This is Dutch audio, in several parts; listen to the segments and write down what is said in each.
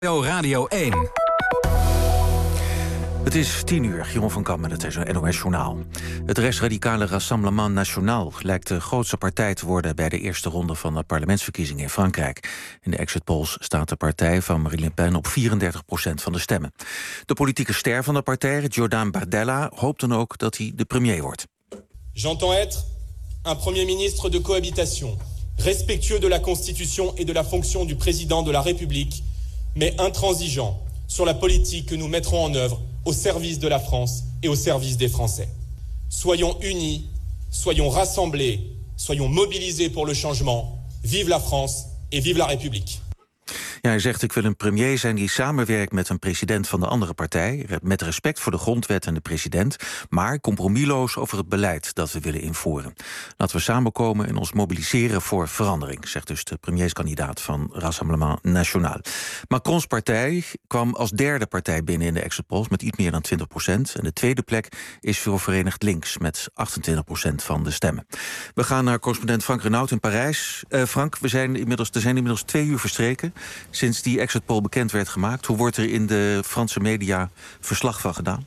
Radio 1. Het is 10 uur, Jeroen van Kamp met het NOS Journaal. Het rechtsradicale Rassemblement National lijkt de grootste partij te worden bij de eerste ronde van de parlementsverkiezingen in Frankrijk. In de exit polls staat de partij van Marine Le Pen op 34% van de stemmen. De politieke ster van de partij, Jordan Bardella, hoopt dan ook dat hij de premier wordt. J'entends être un premier ministre de cohabitation, respectueux de la Constitution et de la fonction du président de la République, mais intransigeant sur la politique que nous mettrons en œuvre au service de la France et au service des Français. Soyons unis, soyons rassemblés, soyons mobilisés pour le changement. Vive la France et vive la République. Ja, hij zegt, ik wil een premier zijn die samenwerkt met een president van de andere partij, met respect voor de grondwet en de president, maar compromisloos over het beleid dat we willen invoeren. Laten we samenkomen en ons mobiliseren voor verandering, zegt dus de premierskandidaat van Rassemblement National. Macrons partij kwam als derde partij binnen in de exit polls met iets meer dan 20%. En de tweede plek is voor Verenigd Links met 28% van de stemmen. We gaan naar correspondent Frank Renaud in Parijs. Frank, er zijn inmiddels 2 uur verstreken sinds die exit poll bekend werd gemaakt. Hoe wordt er in de Franse media verslag van gedaan?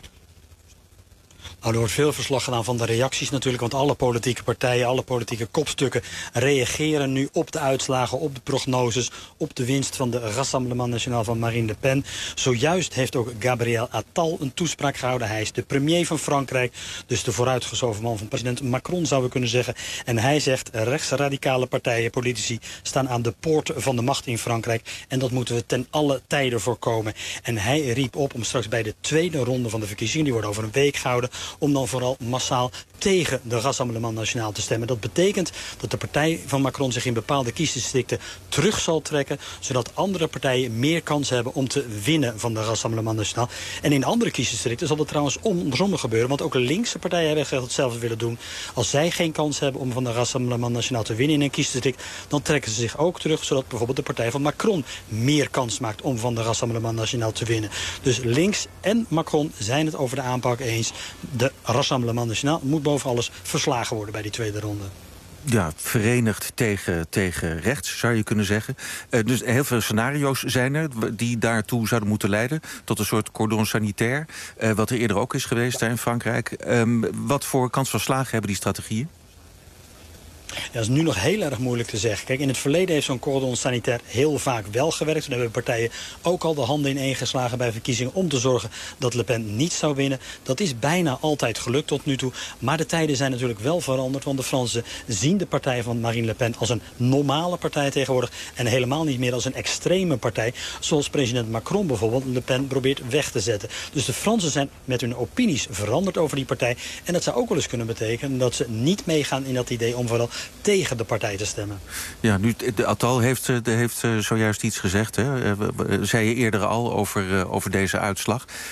Nou, er wordt veel verslag gedaan van de reacties natuurlijk, want alle politieke partijen, alle politieke kopstukken reageren nu op de uitslagen, op de prognoses, op de winst van de Rassemblement National van Marine Le Pen. Zojuist heeft ook Gabriel Attal een toespraak gehouden. Hij is de premier van Frankrijk, dus de vooruitgeschoven man van president Macron, zouden we kunnen zeggen. En hij zegt, rechtsradicale partijen, politici, staan aan de poort van de macht in Frankrijk. En dat moeten we ten alle tijden voorkomen. En hij riep op om straks bij de tweede ronde van de verkiezingen, die worden over een week gehouden, om dan vooral massaal tegen de Rassemblement National te stemmen. Dat betekent dat de partij van Macron zich in bepaalde kiesdistricten terug zal trekken, zodat andere partijen meer kans hebben om te winnen van de Rassemblement National. En in andere kiesdistricten zal het trouwens andersom gebeuren, want ook linkse partijen hebben gezegd hetzelfde willen doen. Als zij geen kans hebben om van de Rassemblement National te winnen in een kiesdistrict, dan trekken ze zich ook terug, zodat bijvoorbeeld de partij van Macron meer kans maakt om van de Rassemblement National te winnen. Dus links en Macron zijn het over de aanpak eens. De Rassemblement National moet boven alles verslagen worden bij die tweede ronde. Ja, verenigd tegen rechts, zou je kunnen zeggen. Dus heel veel scenario's zijn er die daartoe zouden moeten leiden tot een soort cordon sanitaire, wat er eerder ook is geweest in Frankrijk. Wat voor kans van slagen hebben die strategieën? Ja, dat is nu nog heel erg moeilijk te zeggen. Kijk, in het verleden heeft zo'n cordon sanitair heel vaak wel gewerkt. Toen hebben partijen ook al de handen ineengeslagen bij verkiezingen om te zorgen dat Le Pen niet zou winnen. Dat is bijna altijd gelukt tot nu toe. Maar de tijden zijn natuurlijk wel veranderd, want de Fransen zien de partij van Marine Le Pen als een normale partij tegenwoordig en helemaal niet meer als een extreme partij, zoals president Macron bijvoorbeeld Le Pen probeert weg te zetten. Dus de Fransen zijn met hun opinies veranderd over die partij. En dat zou ook wel eens kunnen betekenen dat ze niet meegaan in dat idee om vooral tegen de partij te stemmen. Ja, nu, de Attal heeft zojuist iets gezegd. Hè? Zei je eerder al over deze uitslag. 34%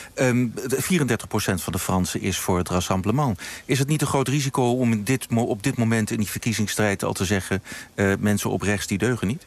van de Fransen is voor het Rassemblement. Is het niet een groot risico om op dit moment in die verkiezingsstrijd al te zeggen, mensen op rechts die deugen niet?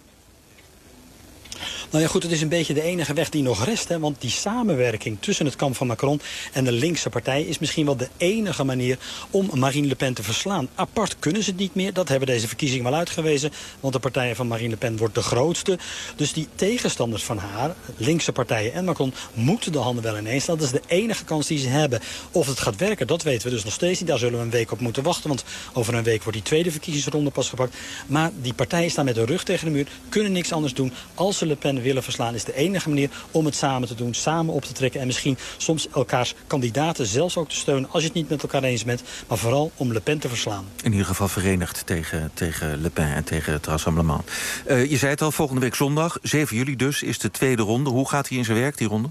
Nou ja, goed, het is een beetje de enige weg die nog rest. Hè, want die samenwerking tussen het kamp van Macron en de linkse partij is misschien wel de enige manier om Marine Le Pen te verslaan. Apart kunnen ze het niet meer. Dat hebben deze verkiezingen wel uitgewezen. Want de partij van Marine Le Pen wordt de grootste. Dus die tegenstanders van haar, linkse partijen en Macron, moeten de handen wel ineens. Dat is de enige kans die ze hebben. Of het gaat werken, dat weten we dus nog steeds niet. Daar zullen we een week op moeten wachten. Want over een week wordt die tweede verkiezingsronde pas gepakt. Maar die partijen staan met de rug tegen de muur, kunnen niks anders doen. Als ze Le Pen willen verslaan, is de enige manier om het samen te doen, samen op te trekken en misschien soms elkaars kandidaten zelfs ook te steunen als je het niet met elkaar eens bent, maar vooral om Le Pen te verslaan. In ieder geval verenigd tegen Le Pen en tegen het Rassemblement. Je zei het al, volgende week zondag, 7 juli dus, is de tweede ronde. Hoe gaat die in zijn werk, die ronde?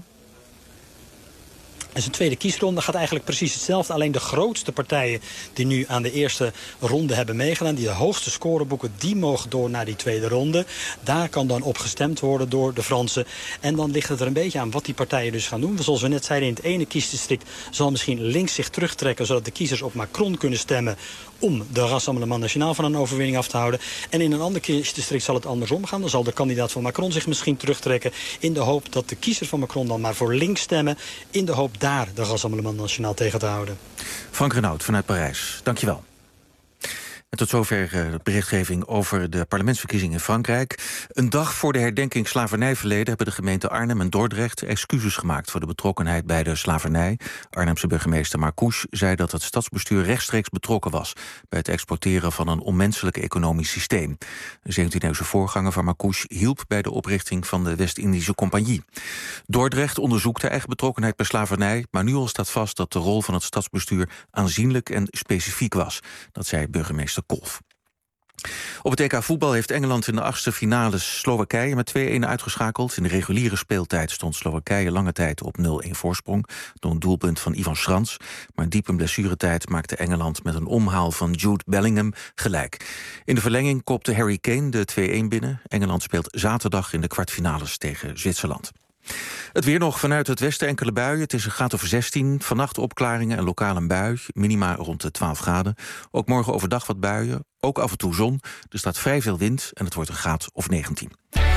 En zijn tweede kiesronde gaat eigenlijk precies hetzelfde. Alleen de grootste partijen die nu aan de eerste ronde hebben meegedaan, die de hoogste score boeken, die mogen door naar die tweede ronde. Daar kan dan op gestemd worden door de Fransen. En dan ligt het er een beetje aan wat die partijen dus gaan doen. Zoals we net zeiden, in het ene kiesdistrict zal misschien links zich terugtrekken, zodat de kiezers op Macron kunnen stemmen om de Rassemblement National van een overwinning af te houden. En in een ander kiesdistrict zal het andersom gaan. Dan zal de kandidaat van Macron zich misschien terugtrekken in de hoop dat de kiezers van Macron dan maar voor links stemmen, in de hoop daar de Rassemblement National tegen te houden. Frank Renaud vanuit Parijs, dankjewel. En tot zover de berichtgeving over de parlementsverkiezingen in Frankrijk. Een dag voor de herdenking slavernijverleden hebben de gemeenten Arnhem en Dordrecht excuses gemaakt voor de betrokkenheid bij de slavernij. Arnhemse burgemeester Marcouch zei dat het stadsbestuur rechtstreeks betrokken was bij het exporteren van een onmenselijk economisch systeem. De 17e-eeuwse voorganger van Marcouch hielp bij de oprichting van de West-Indische Compagnie. Dordrecht onderzoekt de eigen betrokkenheid bij slavernij, maar nu al staat vast dat de rol van het stadsbestuur aanzienlijk en specifiek was. Dat zei burgemeester Kolf. Op het EK voetbal heeft Engeland in de 8e finales Slowakije met 2-1 uitgeschakeld. In de reguliere speeltijd stond Slowakije lange tijd op 0-1 voorsprong door een doelpunt van Ivan Schrans. Maar diep in blessuretijd maakte Engeland met een omhaal van Jude Bellingham gelijk. In de verlenging kopte Harry Kane de 2-1 binnen. Engeland speelt zaterdag in de kwartfinales tegen Zwitserland. Het weer nog vanuit het westen enkele buien. Het is een graad of 16. Vannacht opklaringen en lokaal een bui. Minima rond de 12 graden. Ook morgen overdag wat buien. Ook af en toe zon. Er staat vrij veel wind en het wordt een graad of 19.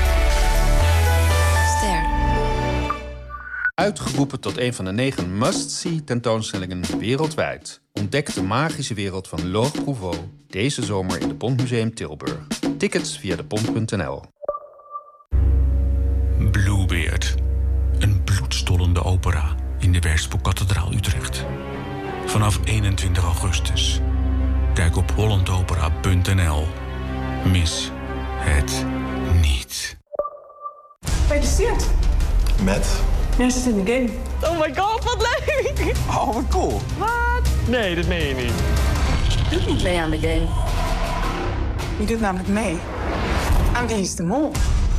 Ster. Uitgeroepen tot een van de 9 must-see tentoonstellingen wereldwijd. Ontdek de magische wereld van Laure Prouvost deze zomer in de Pontmuseum Tilburg. Tickets via depont.nl. Bluebeard. Een bloedstollende opera in de Werspoel-kathedraal Utrecht. Vanaf 21 augustus. Kijk op hollandopera.nl. Mis het niet. Gefeliciteerd. Met? Jij zit in de game. Oh my god, wat leuk! Oh, wat cool. Wat? Nee, dat meen je niet. Doe niet mee aan de game. Je doet namelijk mee aan Wie is de Mol.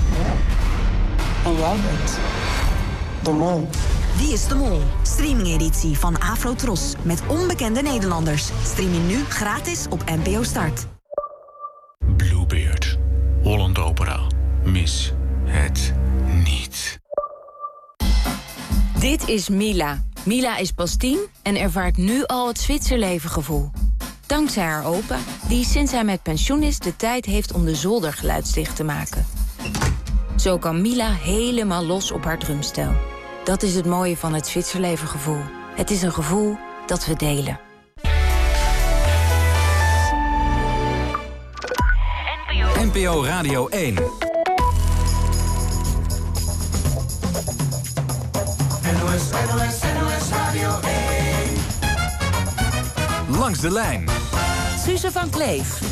En jij bent de Mol. Wie is de Mol? Streaming-editie van Afro-Tros met onbekende Nederlanders. Stream je nu gratis op NPO Start. Bluebeard. Holland Opera. Mis het niet. Dit is Mila. Mila is pas 10 en ervaart nu al het Zwitserlevengevoel. Dankzij haar opa, die sinds hij met pensioen is de tijd heeft om de zolder geluidsdicht te maken. Zo kan Mila helemaal los op haar drumstel. Dat is het mooie van het Zwitserlevengevoel. Het is een gevoel dat we delen. NPO Radio 1. NOS Radio 1. Langs de lijn. Suze van Kleef.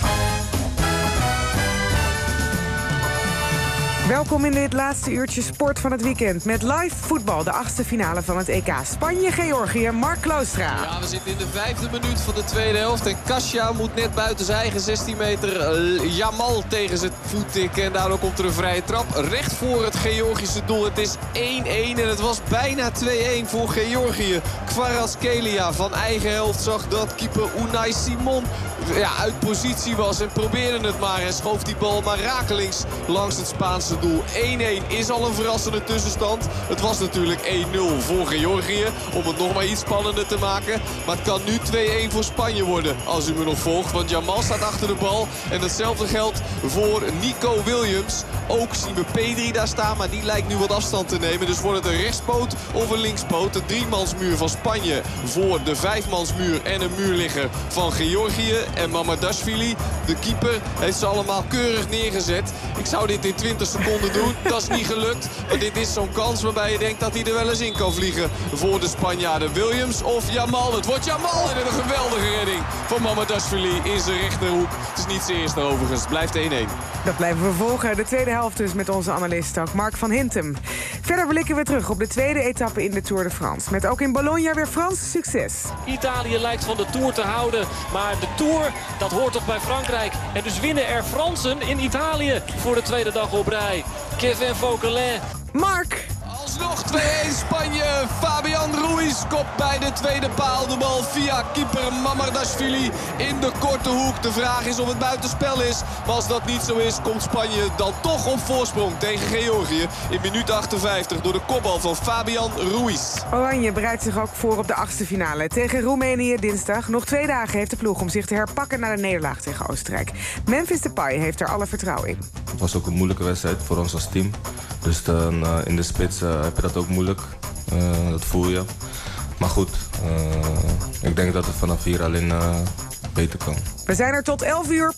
Welkom in dit laatste uurtje sport van het weekend. Met live voetbal, de 8e finale van het EK. Spanje-Georgië, Mark Kloostra. Ja, we zitten in de 5e minuut van de tweede helft. En Kasia moet net buiten zijn eigen 16 meter Jamal tegen zijn voet tikken. En daardoor komt er een vrije trap recht voor het Georgische doel. Het is 1-1 en het was bijna 2-1 voor Georgië. Kvaratskhelia van eigen helft zag dat keeper Unai Simon uit positie was. En probeerde het maar en schoof die bal maar rakelings langs het Spaanse doel. 1-1 is al een verrassende tussenstand. Het was natuurlijk 1-0 voor Georgië. Om het nog maar iets spannender te maken. Maar het kan nu 2-1 voor Spanje worden. Als u me nog volgt. Want Jamal staat achter de bal. En hetzelfde geldt voor Nico Williams. Ook zien we Pedri daar staan. Maar die lijkt nu wat afstand te nemen. Dus wordt het een rechtspoot of een linkspoot. De 3-mansmuur van Spanje voor de 5-mansmuur. En een muurligger van Georgië. En Mamardashvili, de keeper, heeft ze allemaal keurig neergezet. Ik zou dit in 20 seconden doen. Dat is niet gelukt. Maar dit is zo'n kans waarbij je denkt dat hij er wel eens in kan vliegen voor de Spanjaarden. Williams of Jamal. Het wordt Jamal en een geweldige redding van Mamardashvili in zijn rechterhoek. Het is niet zijn eerste overigens. Het blijft 1-1. Dat blijven we volgen. De tweede helft dus met onze analist ook Mark van Hintem. Verder blikken we terug op de tweede etappe in de Tour de France. Met ook in Bologna weer Frans succes. Italië lijkt van de Tour te houden. Maar de Tour, dat hoort toch bij Frankrijk. En dus winnen er Fransen in Italië voor de tweede dag op rij. Kevin Vauquelin. Mark! Alsnog 2-1 Spanje. Fabian Ruiz kopt bij de tweede paal de bal via keeper Mamardashvili in de korte hoek. De vraag is of het buitenspel is. Maar als dat niet zo is, komt Spanje dan toch op voorsprong tegen Georgië. In minuut 58 door de kopbal van Fabian Ruiz. Oranje bereidt zich ook voor op de 8e finale tegen Roemenië dinsdag. Nog 2 dagen heeft de ploeg om zich te herpakken na de nederlaag tegen Oostenrijk. Memphis Depay heeft er alle vertrouwen in. Het was ook een moeilijke wedstrijd voor ons als team. Dus dan, in de spits heb je dat ook moeilijk. Dat voel je. Maar goed, ik denk dat we vanaf hier alleen beter kan. We zijn er tot 11 uur.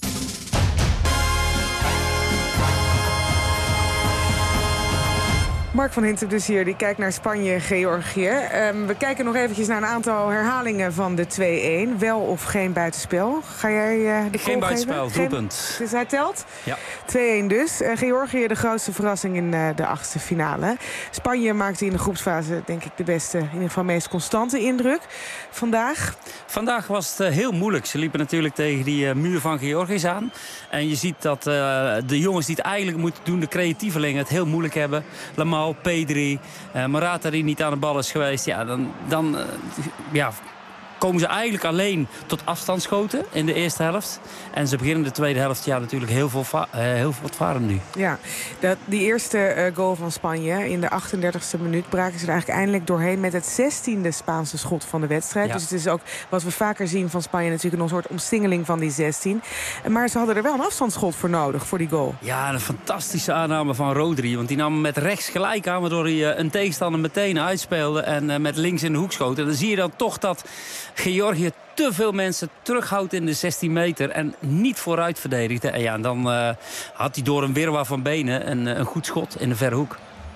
Mark van Hintem dus hier, die kijkt naar Spanje-Georgië. We kijken nog eventjes naar een aantal herhalingen van de 2-1. Wel of geen buitenspel? Ga jij de geen buitenspel, doelpunt. Dus hij telt? Ja. 2-1 dus. Georgië de grootste verrassing in de achtste finale. Spanje maakte in de groepsfase denk ik de beste, in ieder geval meest constante indruk. Vandaag was het heel moeilijk. Ze liepen natuurlijk tegen die muur van Georgiërs aan. En je ziet dat de jongens die het eigenlijk moeten doen, de creatievelingen, het heel moeilijk hebben. Lamar, Pedri, Morata die niet aan de bal is geweest. Ja, dan komen ze eigenlijk alleen tot afstandsschoten in de eerste helft. En ze beginnen de tweede helft natuurlijk heel voortvarend nu. Ja, die eerste goal van Spanje in de 38e minuut braken ze er eigenlijk eindelijk doorheen met het 16e Spaanse schot van de wedstrijd. Ja. Dus het is ook wat we vaker zien van Spanje natuurlijk een soort omsingeling van die 16. Maar ze hadden er wel een afstandsschot voor nodig, voor die goal. Ja, een fantastische aanname van Rodri. Want die nam hem met rechts gelijk aan, waardoor hij een tegenstander meteen uitspeelde en met links in de hoek schoot. En dan zie je dan toch dat Georgië te veel mensen terughoudt in de 16 meter en niet vooruit verdedigt. En ja, dan had hij door een wirwar van benen een goed schot in de verre hoek.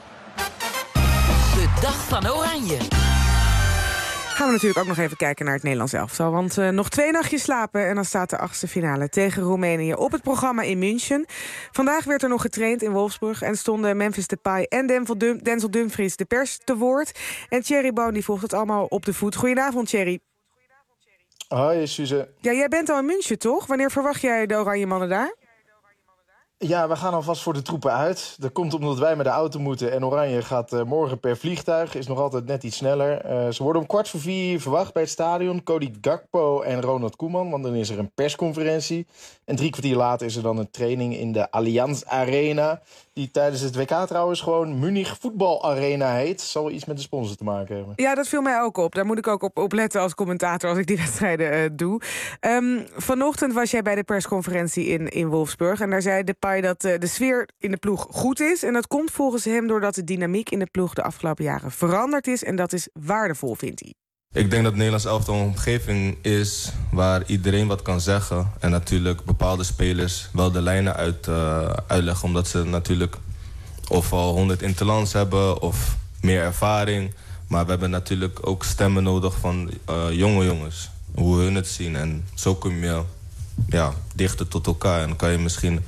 De dag van Oranje. Gaan we natuurlijk ook nog even kijken naar het Nederlands elftal. Want nog 2 nachtjes slapen en dan staat de achtste finale tegen Roemenië op het programma in München. Vandaag werd er nog getraind in Wolfsburg en stonden Memphis Depay en Denzel Dumfries de pers te woord. En Thierry Boon die volgt het allemaal op de voet. Goedenavond, Thierry. Hoi, Suze. Ja, jij bent al in München, toch? Wanneer verwacht jij de Oranje Mannen daar? Ja, we gaan alvast voor de troepen uit. Dat komt omdat wij met de auto moeten en Oranje gaat morgen per vliegtuig. Is nog altijd net iets sneller. Ze worden om 3:15 verwacht bij het stadion. Cody Gakpo en Ronald Koeman, want dan is er een persconferentie. En 3 kwartier later is er dan een training in de Allianz Arena. Die tijdens het WK trouwens gewoon Munich Voetbal Arena heet. Zal iets met de sponsor te maken hebben. Ja, dat viel mij ook op. Daar moet ik ook op letten als commentator als ik die wedstrijden doe. Vanochtend was jij bij de persconferentie in Wolfsburg. En daar zei Depay dat de sfeer in de ploeg goed is. En dat komt volgens hem doordat de dynamiek in de ploeg de afgelopen jaren veranderd is. En dat is waardevol, vindt hij. Ik denk dat het Nederlands elftal een omgeving is waar iedereen wat kan zeggen. En natuurlijk bepaalde spelers wel de lijnen uitleggen. Omdat ze natuurlijk of al 100 interlands hebben of meer ervaring. Maar we hebben natuurlijk ook stemmen nodig van jonge jongens. Hoe hun het zien. En zo kom je dichter tot elkaar. En dan kan je misschien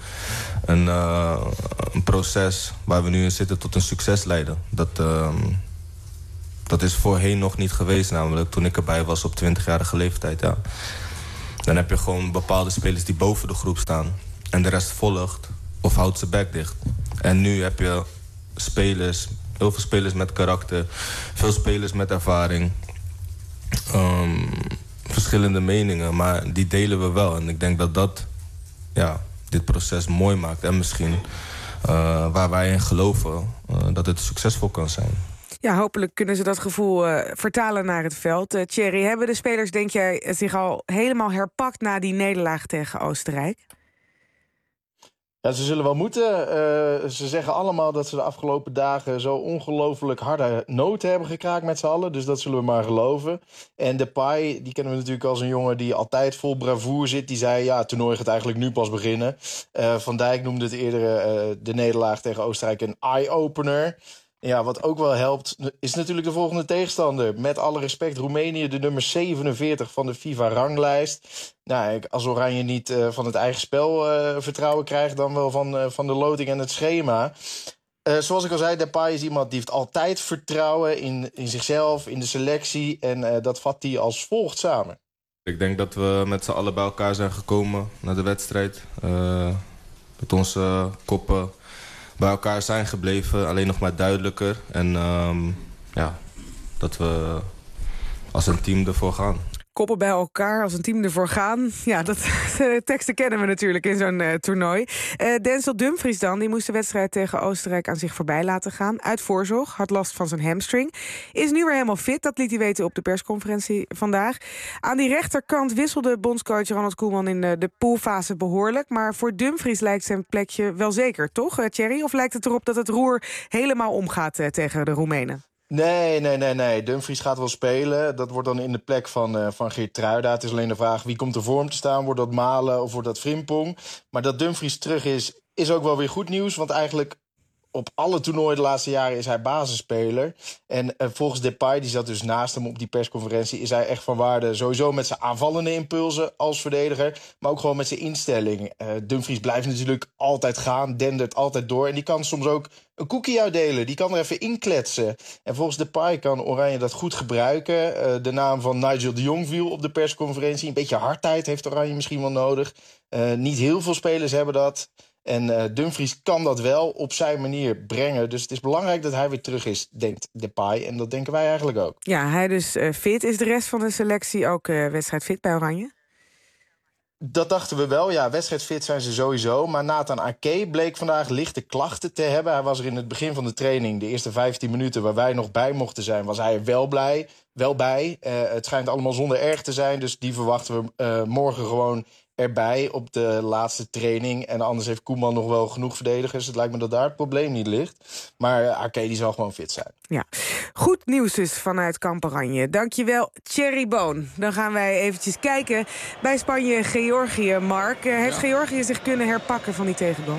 een proces waar we nu in zitten tot een succes leiden. Dat is voorheen nog niet geweest, namelijk toen ik erbij was op 20-jarige leeftijd. Ja. Dan heb je gewoon bepaalde spelers die boven de groep staan. En de rest volgt of houdt zijn bek dicht. En nu heb je spelers, heel veel spelers met karakter. Veel spelers met ervaring. Verschillende meningen, maar die delen we wel. En ik denk dat dit proces mooi maakt. En misschien waar wij in geloven, dat het succesvol kan zijn. Ja, hopelijk kunnen ze dat gevoel vertalen naar het veld. Thierry, hebben de spelers, denk jij, zich al helemaal herpakt na die nederlaag tegen Oostenrijk? Ja, ze zullen wel moeten. Ze zeggen allemaal dat ze de afgelopen dagen zo ongelooflijk harde noten hebben gekraakt met z'n allen. Dus dat zullen we maar geloven. En Depay, die kennen we natuurlijk als een jongen die altijd vol bravoure zit. Die zei, ja, het toernooi gaat eigenlijk nu pas beginnen. Van Dijk noemde het eerder de nederlaag tegen Oostenrijk een eye-opener. Ja, wat ook wel helpt, is natuurlijk de volgende tegenstander. Met alle respect, Roemenië, de nummer 47 van de FIFA-ranglijst. Nou, als Oranje niet van het eigen spel vertrouwen krijgt, dan wel van de loting en het schema. Zoals ik al zei, Depay is iemand die heeft altijd vertrouwen in zichzelf, in de selectie. En dat vat hij als volgt samen. Ik denk dat we met z'n allen bij elkaar zijn gekomen naar de wedstrijd. Dat onze koppen bij elkaar zijn gebleven, alleen nog maar duidelijker. En dat we als een team ervoor gaan. Koppen bij elkaar, als een team ervoor gaan. Ja, dat teksten kennen we natuurlijk in zo'n toernooi. Denzel Dumfries dan, die moest de wedstrijd tegen Oostenrijk aan zich voorbij laten gaan. Uit voorzorg, had last van zijn hamstring. Is nu weer helemaal fit, dat liet hij weten op de persconferentie vandaag. Aan die rechterkant wisselde bondscoach Ronald Koeman in de poolfase behoorlijk. Maar voor Dumfries lijkt zijn plekje wel zeker, toch, Thierry? Of lijkt het erop dat het roer helemaal omgaat tegen de Roemenen? Nee. Dumfries gaat wel spelen. Dat wordt dan in de plek van Geertruida. Het is alleen de vraag wie komt er voor hem te staan. Wordt dat Malen of wordt dat Frimpong? Maar dat Dumfries terug is ook wel weer goed nieuws. Want eigenlijk op alle toernooien de laatste jaren is hij basisspeler. En volgens Depay, die zat dus naast hem op die persconferentie, is hij echt van waarde. Sowieso met zijn aanvallende impulsen als verdediger, maar ook gewoon met zijn instelling. Dumfries blijft natuurlijk altijd gaan, dendert altijd door. En die kan soms ook een cookie uitdelen. Die kan er even inkletsen. En volgens Depay kan Oranje dat goed gebruiken. De naam van Nigel de Jong viel op de persconferentie. Een beetje hardheid heeft Oranje misschien wel nodig. Niet heel veel spelers hebben dat. En Dumfries kan dat wel op zijn manier brengen. Dus het is belangrijk dat hij weer terug is, denkt Depay. En dat denken wij eigenlijk ook. Ja, hij dus fit. Is de rest van de selectie ook wedstrijdfit bij Oranje? Dat dachten we wel. Ja, wedstrijdfit zijn ze sowieso. Maar Nathan Ake bleek vandaag lichte klachten te hebben. Hij was er in het begin van de training, de eerste 15 minuten... waar wij nog bij mochten zijn, was hij er wel bij. Het schijnt allemaal zonder erg te zijn. Dus die verwachten we morgen gewoon erbij op de laatste training. En anders heeft Koeman nog wel genoeg verdedigers. Het lijkt me dat daar het probleem niet ligt. Maar Ake die zal gewoon fit zijn. Ja, goed nieuws dus vanuit Kamp Oranje. Dankjewel, Thierry Boon. Dan gaan wij eventjes kijken bij Spanje-Georgië, Mark. Heeft Georgië zich kunnen herpakken van die tegengoal?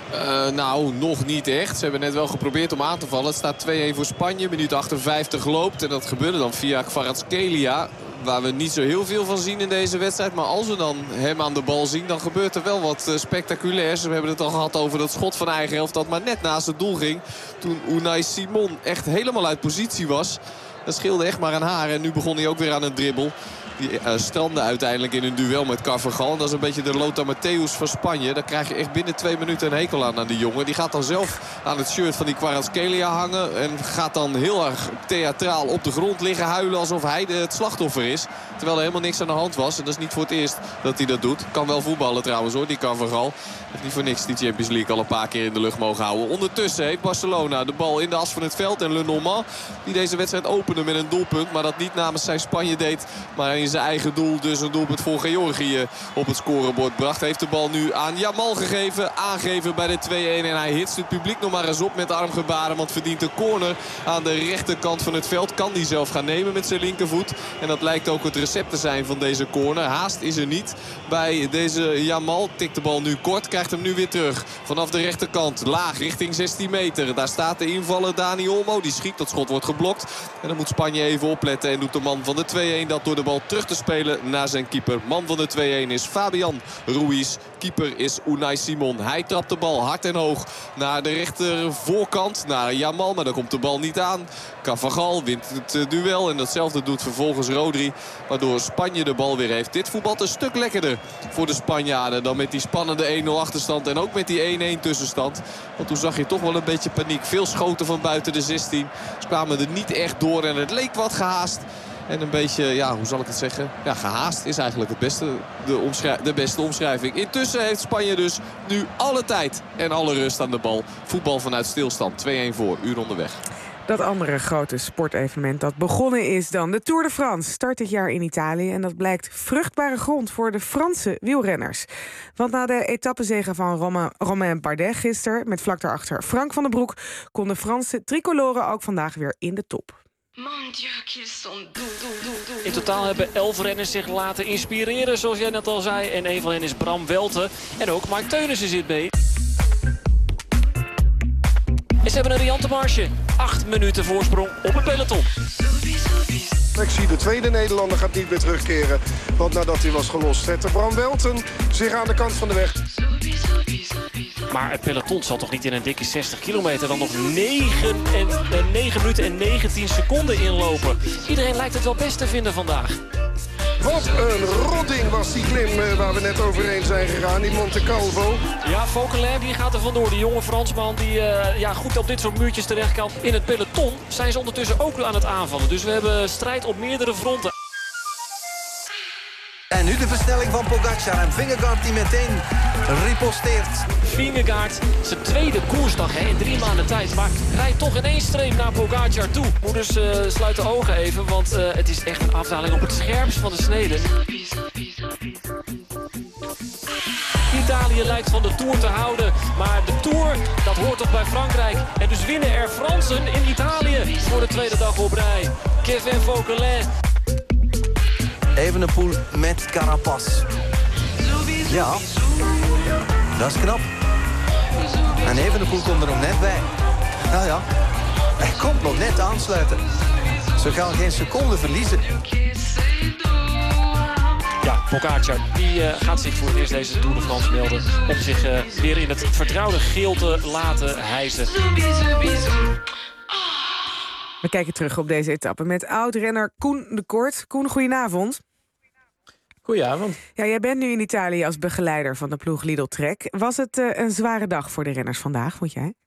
Nou, nog niet echt. Ze hebben net wel geprobeerd om aan te vallen. Het staat 2-1 voor Spanje. Minuut 58 loopt. En dat gebeurde dan via Kvaratskhelia, waar we niet zo heel veel van zien in deze wedstrijd. Maar als we dan hem aan de bal zien, dan gebeurt er wel wat spectaculairs. We hebben het al gehad over dat schot van eigen helft dat maar net naast het doel ging. Toen Unai Simon echt helemaal uit positie was. Dat scheelde echt maar een haar. En nu begon hij ook weer aan een dribbel. Die strandde uiteindelijk in een duel met Carvajal. Dat is een beetje de Lothar Matthäus van Spanje. Daar krijg je echt binnen 2 minuten een hekel aan die jongen. Die gaat dan zelf aan het shirt van die Kvaratskhelia hangen. En gaat dan heel erg theatraal op de grond liggen huilen alsof hij het slachtoffer is. Terwijl er helemaal niks aan de hand was. En dat is niet voor het eerst dat hij dat doet. Kan wel voetballen trouwens hoor, die Carvajal. Heeft niet voor niks die Champions League al een paar keer in de lucht mogen houden. Ondertussen heeft Barcelona de bal in de as van het veld. En Lenormand, die deze wedstrijd opende met een doelpunt. Maar dat niet namens zijn Spanje deed, maar in zijn eigen doel. Dus een doelpunt voor Georgië op het scorebord bracht. Heeft de bal nu aan Jamal gegeven. Aangeven bij de 2-1. En hij hitst het publiek nog maar eens op met armgebaren. Want verdient een corner aan de rechterkant van het veld. Kan die zelf gaan nemen met zijn linkervoet. En dat lijkt ook het recept te zijn van deze corner. Haast is er niet bij deze Jamal. Tikt de bal nu kort. Krijgt hem nu weer terug. Vanaf de rechterkant. Laag richting 16 meter. Daar staat de invaller Dani Olmo. Die schiet. Dat schot wordt geblokt. En dan moet Spanje even opletten. En doet de man van de 2-1 dat door de bal terug te spelen naar zijn keeper. Man van de 2-1 is Fabian Ruiz. Keeper is Unai Simon. Hij trapt de bal hard en hoog naar de rechter voorkant. Naar Jamal, maar daar komt de bal niet aan. Carvajal wint het duel. En datzelfde doet vervolgens Rodri. Waardoor Spanje de bal weer heeft. Dit voetbalt een stuk lekkerder voor de Spanjaarden dan met die spannende 1-0 achterstand. En ook met die 1-1 tussenstand. Want toen zag je toch wel een beetje paniek. Veel schoten van buiten de 16. Ze kwamen er niet echt door en het leek wat gehaast. En een beetje, ja, hoe zal ik het zeggen? Ja, gehaast is eigenlijk het beste, de beste omschrijving. Intussen heeft Spanje dus nu alle tijd en alle rust aan de bal. Voetbal vanuit stilstand. 2-1 voor, uur onderweg. Dat andere grote sportevenement dat begonnen is dan. De Tour de France start dit jaar in Italië. En dat blijkt vruchtbare grond voor de Franse wielrenners. Want na de etappezege van Romain Bardet gisteren, met vlak daarachter Frank van den Broek, kon de Franse tricoloren ook vandaag weer in de top. In totaal hebben 11 renners zich laten inspireren, zoals jij net al zei. En een van hen is Bram Welten. En ook Mark Teunissen zit mee. En ze hebben een riante marge. 8 minuten voorsprong op het peloton. Ik zie de tweede Nederlander gaat niet meer terugkeren. Want nadat hij was gelost, zette Bram Welten zich aan de kant van de weg. Maar het peloton zal toch niet in een dikke 60 kilometer dan nog 9 minuten en 19 seconden inlopen. Iedereen lijkt het wel best te vinden vandaag. Wat een rodding was die klim waar we net overheen zijn gegaan, die Monte Calvo. Ja, Vauquelin die gaat er vandoor. Die jonge Fransman die goed op dit soort muurtjes terecht kan. In het peloton zijn ze ondertussen ook aan het aanvallen. Dus we hebben strijd op meerdere fronten. En nu de versnelling van Pogacar en Vingegaard die meteen riposteert. Vingegaard, zijn tweede koersdag in 3 maanden tijd. Maar rijdt toch in één streep naar Pogacar toe. Moeders sluit de ogen even, want het is echt een afdaling op het scherpst van de snede. Italië lijkt van de Tour te houden. Maar de Tour, dat hoort toch bij Frankrijk. En dus winnen er Fransen in Italië. voor de tweede dag op rij. Kevin Vauquelin. Evenepoel met Carapaz. Ja, dat is knap. En Evenepoel komt er nog net bij. Nou ja, hij komt nog net aansluiten. Ze gaan geen seconde verliezen. Ja, Pogacar die gaat zich voor het eerst deze Tour de France melden. Om zich weer in het vertrouwde geel te laten hijsen. We kijken terug op deze etappe met oud-renner Koen de Kort. Koen, goedenavond. Goedenavond. Ja, jij bent nu in Italië als begeleider van de ploeg Lidl Trek. Was het een zware dag voor de renners vandaag, vond jij?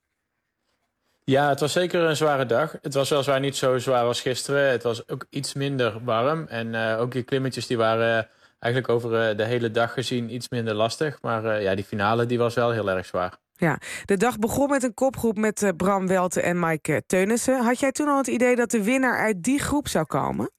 Ja, het was zeker een zware dag. Het was weliswaar niet zo zwaar als gisteren. Het was ook iets minder warm. En ook die klimmetjes die waren eigenlijk over de hele dag gezien iets minder lastig. Maar ja, die finale die was wel heel erg zwaar. Ja, de dag begon met een kopgroep met Bram Welten en Mike Teunissen. Had jij toen al het idee dat de winnaar uit die groep zou komen?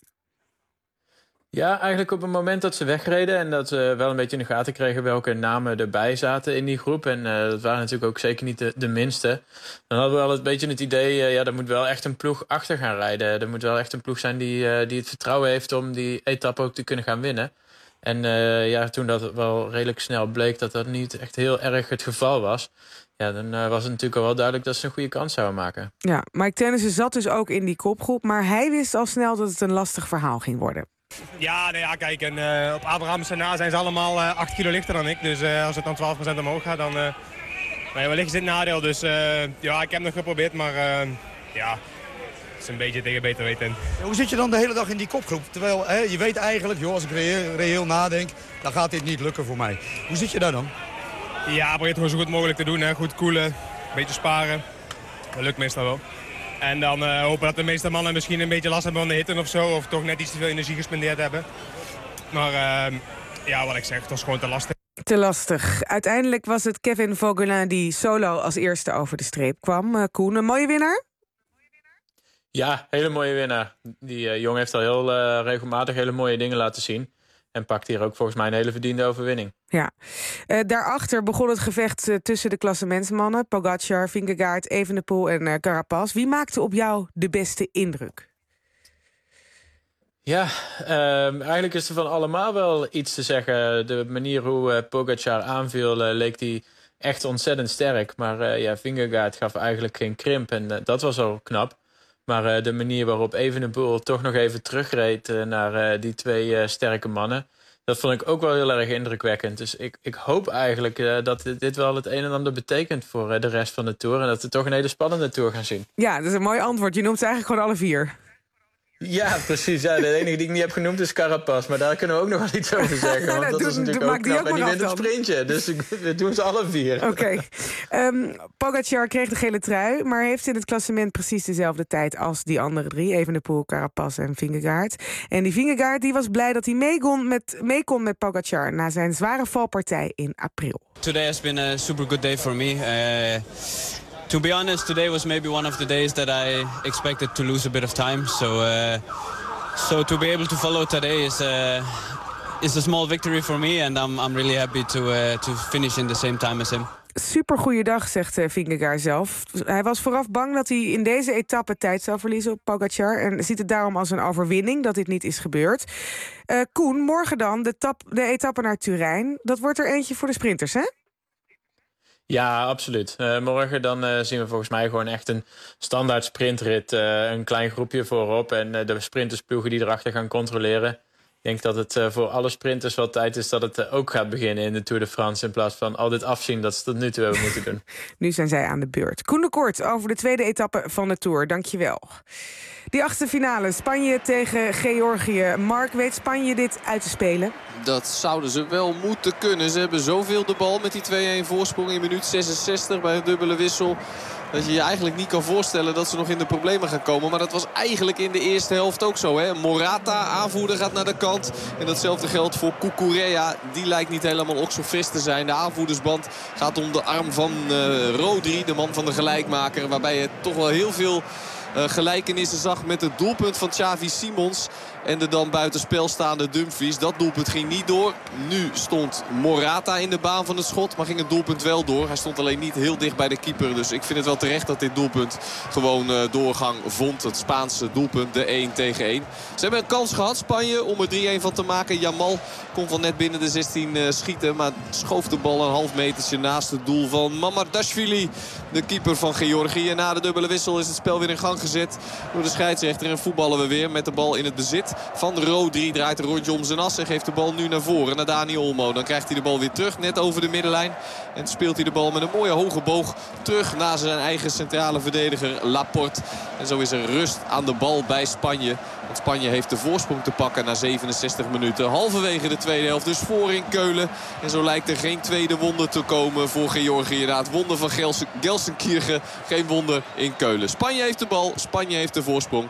Ja, eigenlijk op het moment dat ze wegreden en dat ze wel een beetje in de gaten kregen welke namen erbij zaten in die groep. En dat waren natuurlijk ook zeker niet de minste. Dan hadden we wel een beetje het idee, ja, er moet wel echt een ploeg achter gaan rijden. Er moet wel echt een ploeg zijn die het vertrouwen heeft om die etappe ook te kunnen gaan winnen. En ja, toen dat wel redelijk snel bleek dat dat niet echt heel erg het geval was. Ja, dan was het natuurlijk al wel duidelijk dat ze een goede kans zouden maken. Ja, Mike Teunissen zat dus ook in die kopgroep, maar hij wist al snel dat het een lastig verhaal ging worden. Ja, nou ja, kijk, en, op Abraham Senna zijn ze allemaal 8 kilo lichter dan ik. Dus als het dan 12% omhoog gaat, dan wellicht is dit nadeel. Dus ja, ik heb nog geprobeerd, maar ja, het is een beetje tegen beter weten. Hoe zit je dan de hele dag in die kopgroep? Terwijl je weet eigenlijk, joh, als ik reëel nadenk, dan gaat dit niet lukken voor mij. Hoe zit je daar dan? Ja, probeer het gewoon zo goed mogelijk te doen. Hè. Goed koelen, een beetje sparen. Dat lukt meestal wel. En dan hopen dat de meeste mannen misschien een beetje last hebben van de hitte of zo. Of toch net iets te veel energie gespendeerd hebben. Maar ja, wat ik zeg, het was gewoon te lastig. Te lastig. Uiteindelijk was het Kevin Vauquelin die solo als eerste over de streep kwam. Koen, een mooie winnaar? Ja, hele mooie winnaar. Die jongen heeft al heel regelmatig hele mooie dingen laten zien. En pakt hier ook volgens mij een hele verdiende overwinning. Ja. Daarachter begon het gevecht tussen de klassementsmannen. Pogacar, Vingegaard, Evenepoel en Carapaz. Wie maakte op jou de beste indruk? Ja, eigenlijk is er van allemaal wel iets te zeggen. De manier hoe Pogacar aanviel leek die echt ontzettend sterk. Maar ja, Vingegaard gaf eigenlijk geen krimp en dat was al knap. Maar de manier waarop Evenepoel toch nog even terugreed naar die twee sterke mannen, dat vond ik ook wel heel erg indrukwekkend. Dus ik hoop eigenlijk dat dit wel het een en ander betekent voor de rest van de Tour. En dat we toch een hele spannende Tour gaan zien. Ja, dat is een mooi antwoord. Je noemt ze eigenlijk gewoon alle vier. Ja, precies. Ja, de enige die ik niet heb genoemd is Carapaz. Maar daar kunnen we ook nog wel iets over zeggen. Want dat is natuurlijk ook knap. En die wint het sprintje. Dus we doen ze alle vier. Oké. Pogacar kreeg de gele trui, maar heeft in het klassement precies dezelfde tijd als die andere drie. Evenepoel, Carapaz en Vingegaard. En die Vingegaard die was blij dat hij mee kon met Pogacar na zijn zware valpartij in april. Today has been a super good day for me. To be honest, today was maybe one of the days that I expected to lose a bit of time. So to be able to follow today is a small victory for me, and I'm really happy to finish in the same time as him. Super goede dag, zegt Vingegaard zelf. Hij was vooraf bang dat hij in deze etappe tijd zou verliezen op Pogacar en ziet het daarom als een overwinning dat dit niet is gebeurd. Koen, morgen dan de etappe naar Turijn. Dat wordt er eentje voor de sprinters, hè? Ja, absoluut. Morgen dan zien we volgens mij gewoon echt een standaard sprintrit. Een klein groepje voorop en de sprintersploegen die erachter gaan controleren. Ik denk dat het voor alle sprinters wel tijd is dat het ook gaat beginnen in de Tour de France. In plaats van al dit afzien dat ze tot nu toe hebben moeten doen. Nu zijn zij aan de beurt. Koen de Kort over de tweede etappe van de Tour. Dankjewel. Die achtste finale, Spanje tegen Georgië. Mark, weet Spanje dit uit te spelen? Dat zouden ze wel moeten kunnen. Ze hebben zoveel de bal met die 2-1 voorsprong in minuut 66 bij een dubbele wissel. Dat je je eigenlijk niet kan voorstellen dat ze nog in de problemen gaan komen. Maar dat was eigenlijk in de eerste helft ook zo. Hè? Morata, aanvoerder, gaat naar de kant. En datzelfde geldt voor Cucurella. Die lijkt niet helemaal oksofris te zijn. De aanvoerdersband gaat om de arm van Rodri, de man van de gelijkmaker. Waarbij het toch wel heel veel gelijkenissen zag met het doelpunt van Xavi Simons. En de dan buitenspel staande Dumfries. Dat doelpunt ging niet door. Nu stond Morata in de baan van het schot. Maar ging het doelpunt wel door. Hij stond alleen niet heel dicht bij de keeper. Dus ik vind het wel terecht dat dit doelpunt gewoon doorgang vond. Het Spaanse doelpunt, de 1-1. Ze hebben een kans gehad, Spanje, om er 3-1 van te maken. Jamal kon van net binnen de 16 schieten. Maar schoof de bal een half metertje naast het doel van Mamardashvili. De keeper van Georgië. Na de dubbele wissel is het spel weer in gang gezet door de scheidsrechter. En voetballen we weer met de bal in het bezit van Rodri. Draait een rondje om zijn as en geeft de bal nu naar voren. Naar Dani Olmo. Dan krijgt hij de bal weer terug. Net over de middenlijn. En speelt hij de bal met een mooie hoge boog terug naar zijn eigen centrale verdediger Laporte. En zo is er rust aan de bal bij Spanje. Want Spanje heeft de voorsprong te pakken na 67 minuten. Halverwege de tweede helft dus voor in Keulen. En zo lijkt er geen tweede wonder te komen voor Georgië. Na het wonder van Gelsenkirchen. Geen wonder in Keulen. Spanje heeft de bal. Spanje heeft de voorsprong.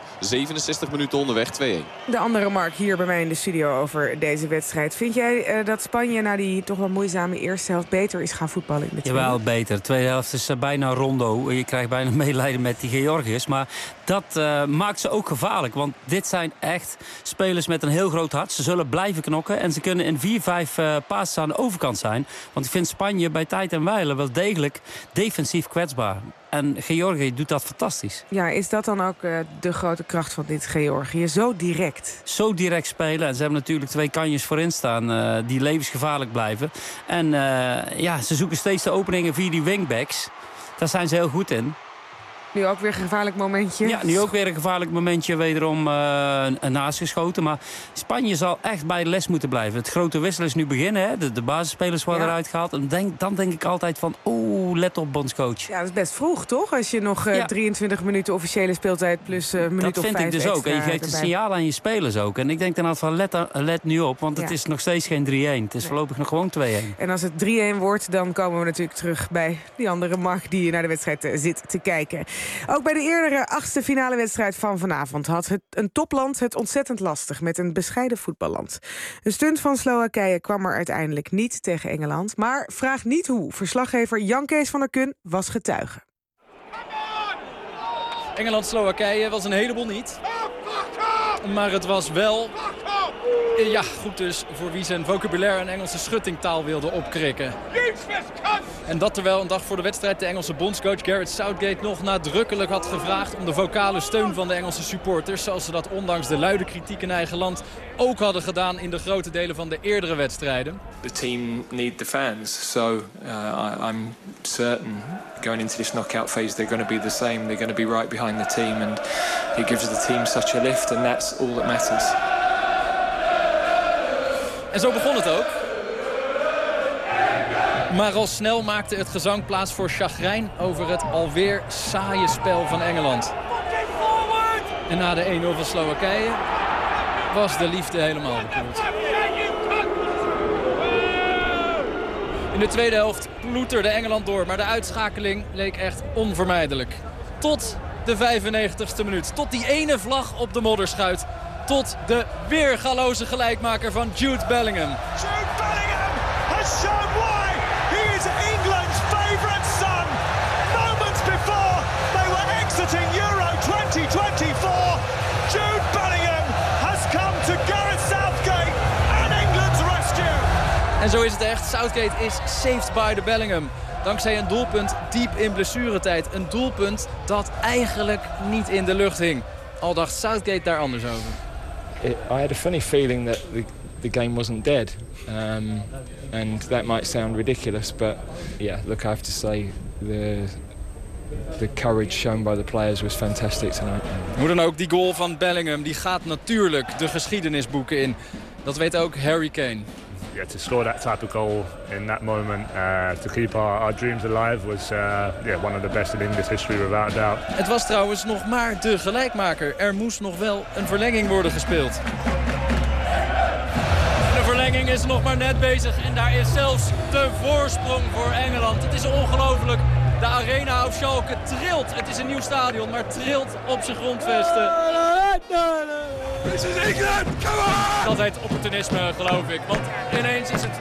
67 minuten onderweg. 2-1. De andere Mark hier bij mij in de studio over deze wedstrijd. Vind jij dat Spanje na die toch wel moeizame eerste helft beter is gaan voetballen in de tweede? Jawel, beter. De tweede helft is bijna rondo. Je krijgt bijna medelijden met die Georgiërs. Maar dat maakt ze ook gevaarlijk. Want dit zijn echt spelers met een heel groot hart. Ze zullen blijven knokken. En ze kunnen in 4-5 passes aan de overkant zijn. Want ik vind Spanje bij tijd en wijle wel degelijk defensief kwetsbaar. En Georgië doet dat fantastisch. Ja, is dat dan ook de grote kracht van dit Georgië? Zo direct. Zo direct spelen. En ze hebben natuurlijk 2 kanjes voorin staan die levensgevaarlijk blijven. En ze zoeken steeds de openingen via die wingbacks. Daar zijn ze heel goed in. Nu ook weer een gevaarlijk momentje. Ja, nu ook weer een gevaarlijk momentje wederom naast geschoten. Maar Spanje zal echt bij de les moeten blijven. Het grote wissel is nu beginnen. Hè? De basisspelers worden eruit gehaald. En dan denk ik altijd van, let op bondscoach. Ja, dat is best vroeg, toch? Als je nog 23 minuten officiële speeltijd plus minuut of 5 Dat vind ik dus ook. En je geeft een signaal aan je spelers ook. En ik denk dan altijd van, let nu op. Want het is nog steeds geen 3-1. Het is voorlopig nog gewoon 2-1. En als het 3-1 wordt, dan komen we natuurlijk terug bij die andere Mark die naar de wedstrijd zit te kijken. Ook bij de eerdere 8e finale wedstrijd van vanavond had een topland het ontzettend lastig met een bescheiden voetballand. Een stunt van Slowakije kwam er uiteindelijk niet tegen Engeland. Maar vraag niet hoe. Verslaggever Jan Kees van der Kun was getuige. Engeland-Slowakije was een heleboel niet. Maar het was wel goed dus voor wie zijn vocabulaire en Engelse schuttingtaal wilde opkrikken. En dat terwijl een dag voor de wedstrijd de Engelse bondscoach Gareth Southgate nog nadrukkelijk had gevraagd om de vocale steun van de Engelse supporters. Zoals ze dat ondanks de luide kritiek in eigen land ook hadden gedaan in de grote delen van de eerdere wedstrijden. The team need the fans, so I'm certain going into this knockout phase they're going to be the same. They're going to be right behind the team and it gives the team such a lift and that's all that matters. En zo begon het ook. Maar al snel maakte het gezang plaats voor chagrijn over het alweer saaie spel van Engeland. En na de 1-0 van Slowakije was de liefde helemaal bekoeld. In de tweede helft ploeterde Engeland door, maar de uitschakeling leek echt onvermijdelijk. Tot de 95ste minuut, tot die ene vlag op de modderschuit. Tot de weergaloze gelijkmaker van Jude Bellingham. Jude Bellingham has shown why he is England's favourite son. Moments before they were exiting Euro 2024, Jude Bellingham has come to Gareth Southgate and England's rescue. En zo is het echt. Southgate is saved by the Bellingham. Dankzij een doelpunt diep in blessuretijd. Een doelpunt dat eigenlijk niet in de lucht hing. Al dacht Southgate daar anders over. I had a funny feeling that the game wasn't dead, and that might sound ridiculous, but yeah, look, I have to say the courage shown by the players was fantastic tonight. Hoe dan ook, die goal van Bellingham die gaat natuurlijk de geschiedenisboeken in. Dat weet ook Harry Kane. Yeah, to score that type of goal in that moment, to keep our dreams alive was one of the best in English history without a doubt. Het was trouwens nog maar de gelijkmaker. Er moest nog wel een verlenging worden gespeeld. De verlenging is nog maar net bezig en daar is zelfs de voorsprong voor Engeland. Het is ongelooflijk. De arena op Schalke trilt. Het is een nieuw stadion, maar trilt op zijn grondvesten. This is England, come on! Altijd opportunisme, geloof ik. Want ineens is het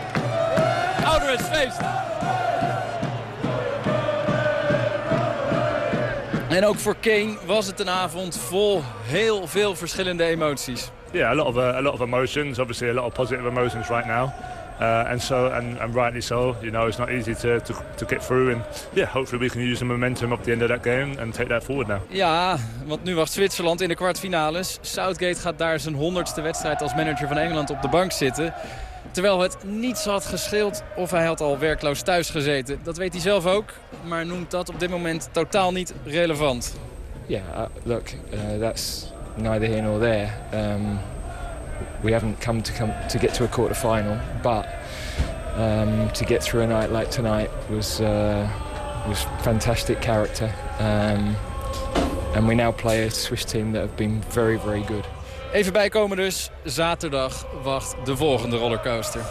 ouderwets feest. En ook voor Kane was het een avond vol heel veel verschillende emoties. Yeah, a lot of emotions. Obviously, a lot of positive emotions right now. And rightly so. You know, it's not easy to get through. And yeah, hopefully we can use the momentum up the end of that game and take that forward now. Ja, want nu wacht Zwitserland in de kwartfinales. Southgate gaat daar zijn 100ste wedstrijd als manager van Engeland op de bank zitten. Terwijl het niets had gescheeld of hij had al werkloos thuis gezeten. Dat weet hij zelf ook, maar noemt dat op dit moment totaal niet relevant. Yeah, look, that's neither here nor there. We haven't come to get to a quarter-final, but to get through a night like tonight was fantastic character. And we now play a Swiss team that have been very, very good. Even bijkomen dus, zaterdag wacht de volgende rollercoaster.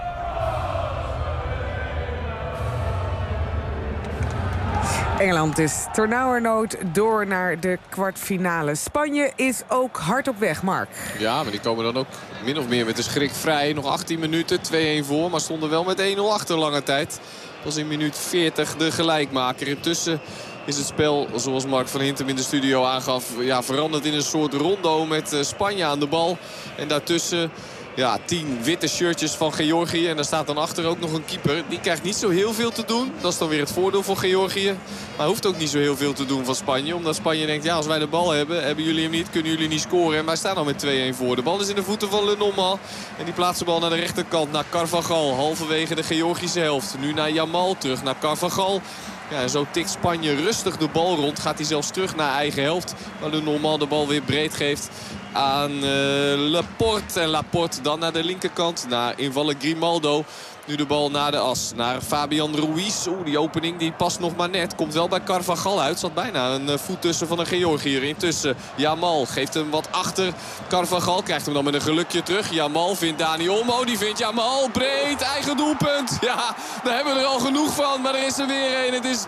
Engeland is ternauwernood door naar de kwartfinale. Spanje is ook hard op weg, Mark. Ja, maar die komen dan ook min of meer met de schrik vrij. Nog 18 minuten, 2-1 voor, maar stonden wel met 1-0 achter lange tijd. Pas in minuut 40 de gelijkmaker. Intussen is het spel, zoals Mark van Hintem in de studio aangaf, veranderd in een soort rondo met Spanje aan de bal. En daartussen 10 witte shirtjes van Georgië. En daar staat dan achter ook nog een keeper. Die krijgt niet zo heel veel te doen. Dat is dan weer het voordeel voor Georgië. Maar hoeft ook niet zo heel veel te doen van Spanje. Omdat Spanje denkt, als wij de bal hebben jullie hem niet, kunnen jullie niet scoren. En wij staan al met 2-1 voor. De bal is in de voeten van Le Normand. En die plaatst de bal naar de rechterkant, naar Carvajal. Halverwege de Georgische helft. Nu naar Yamal, terug naar Carvajal. Ja, en zo tikt Spanje rustig de bal rond. Gaat hij zelfs terug naar eigen helft. Waar Le Normand de bal weer breed geeft aan Laporte. En Laporte dan naar de linkerkant. Naar invallen Grimaldo. Nu de bal naar de as. Naar Fabian Ruiz. Die opening die past nog maar net. Komt wel bij Carvajal uit. Zat bijna een voet tussen van een Georgiër. Intussen Yamal geeft hem wat achter. Carvajal krijgt hem dan met een gelukje terug. Yamal vindt Dani Olmo. Die vindt Yamal breed. Eigen doelpunt. Ja, daar hebben we er al genoeg van. Maar er is er weer een. Het is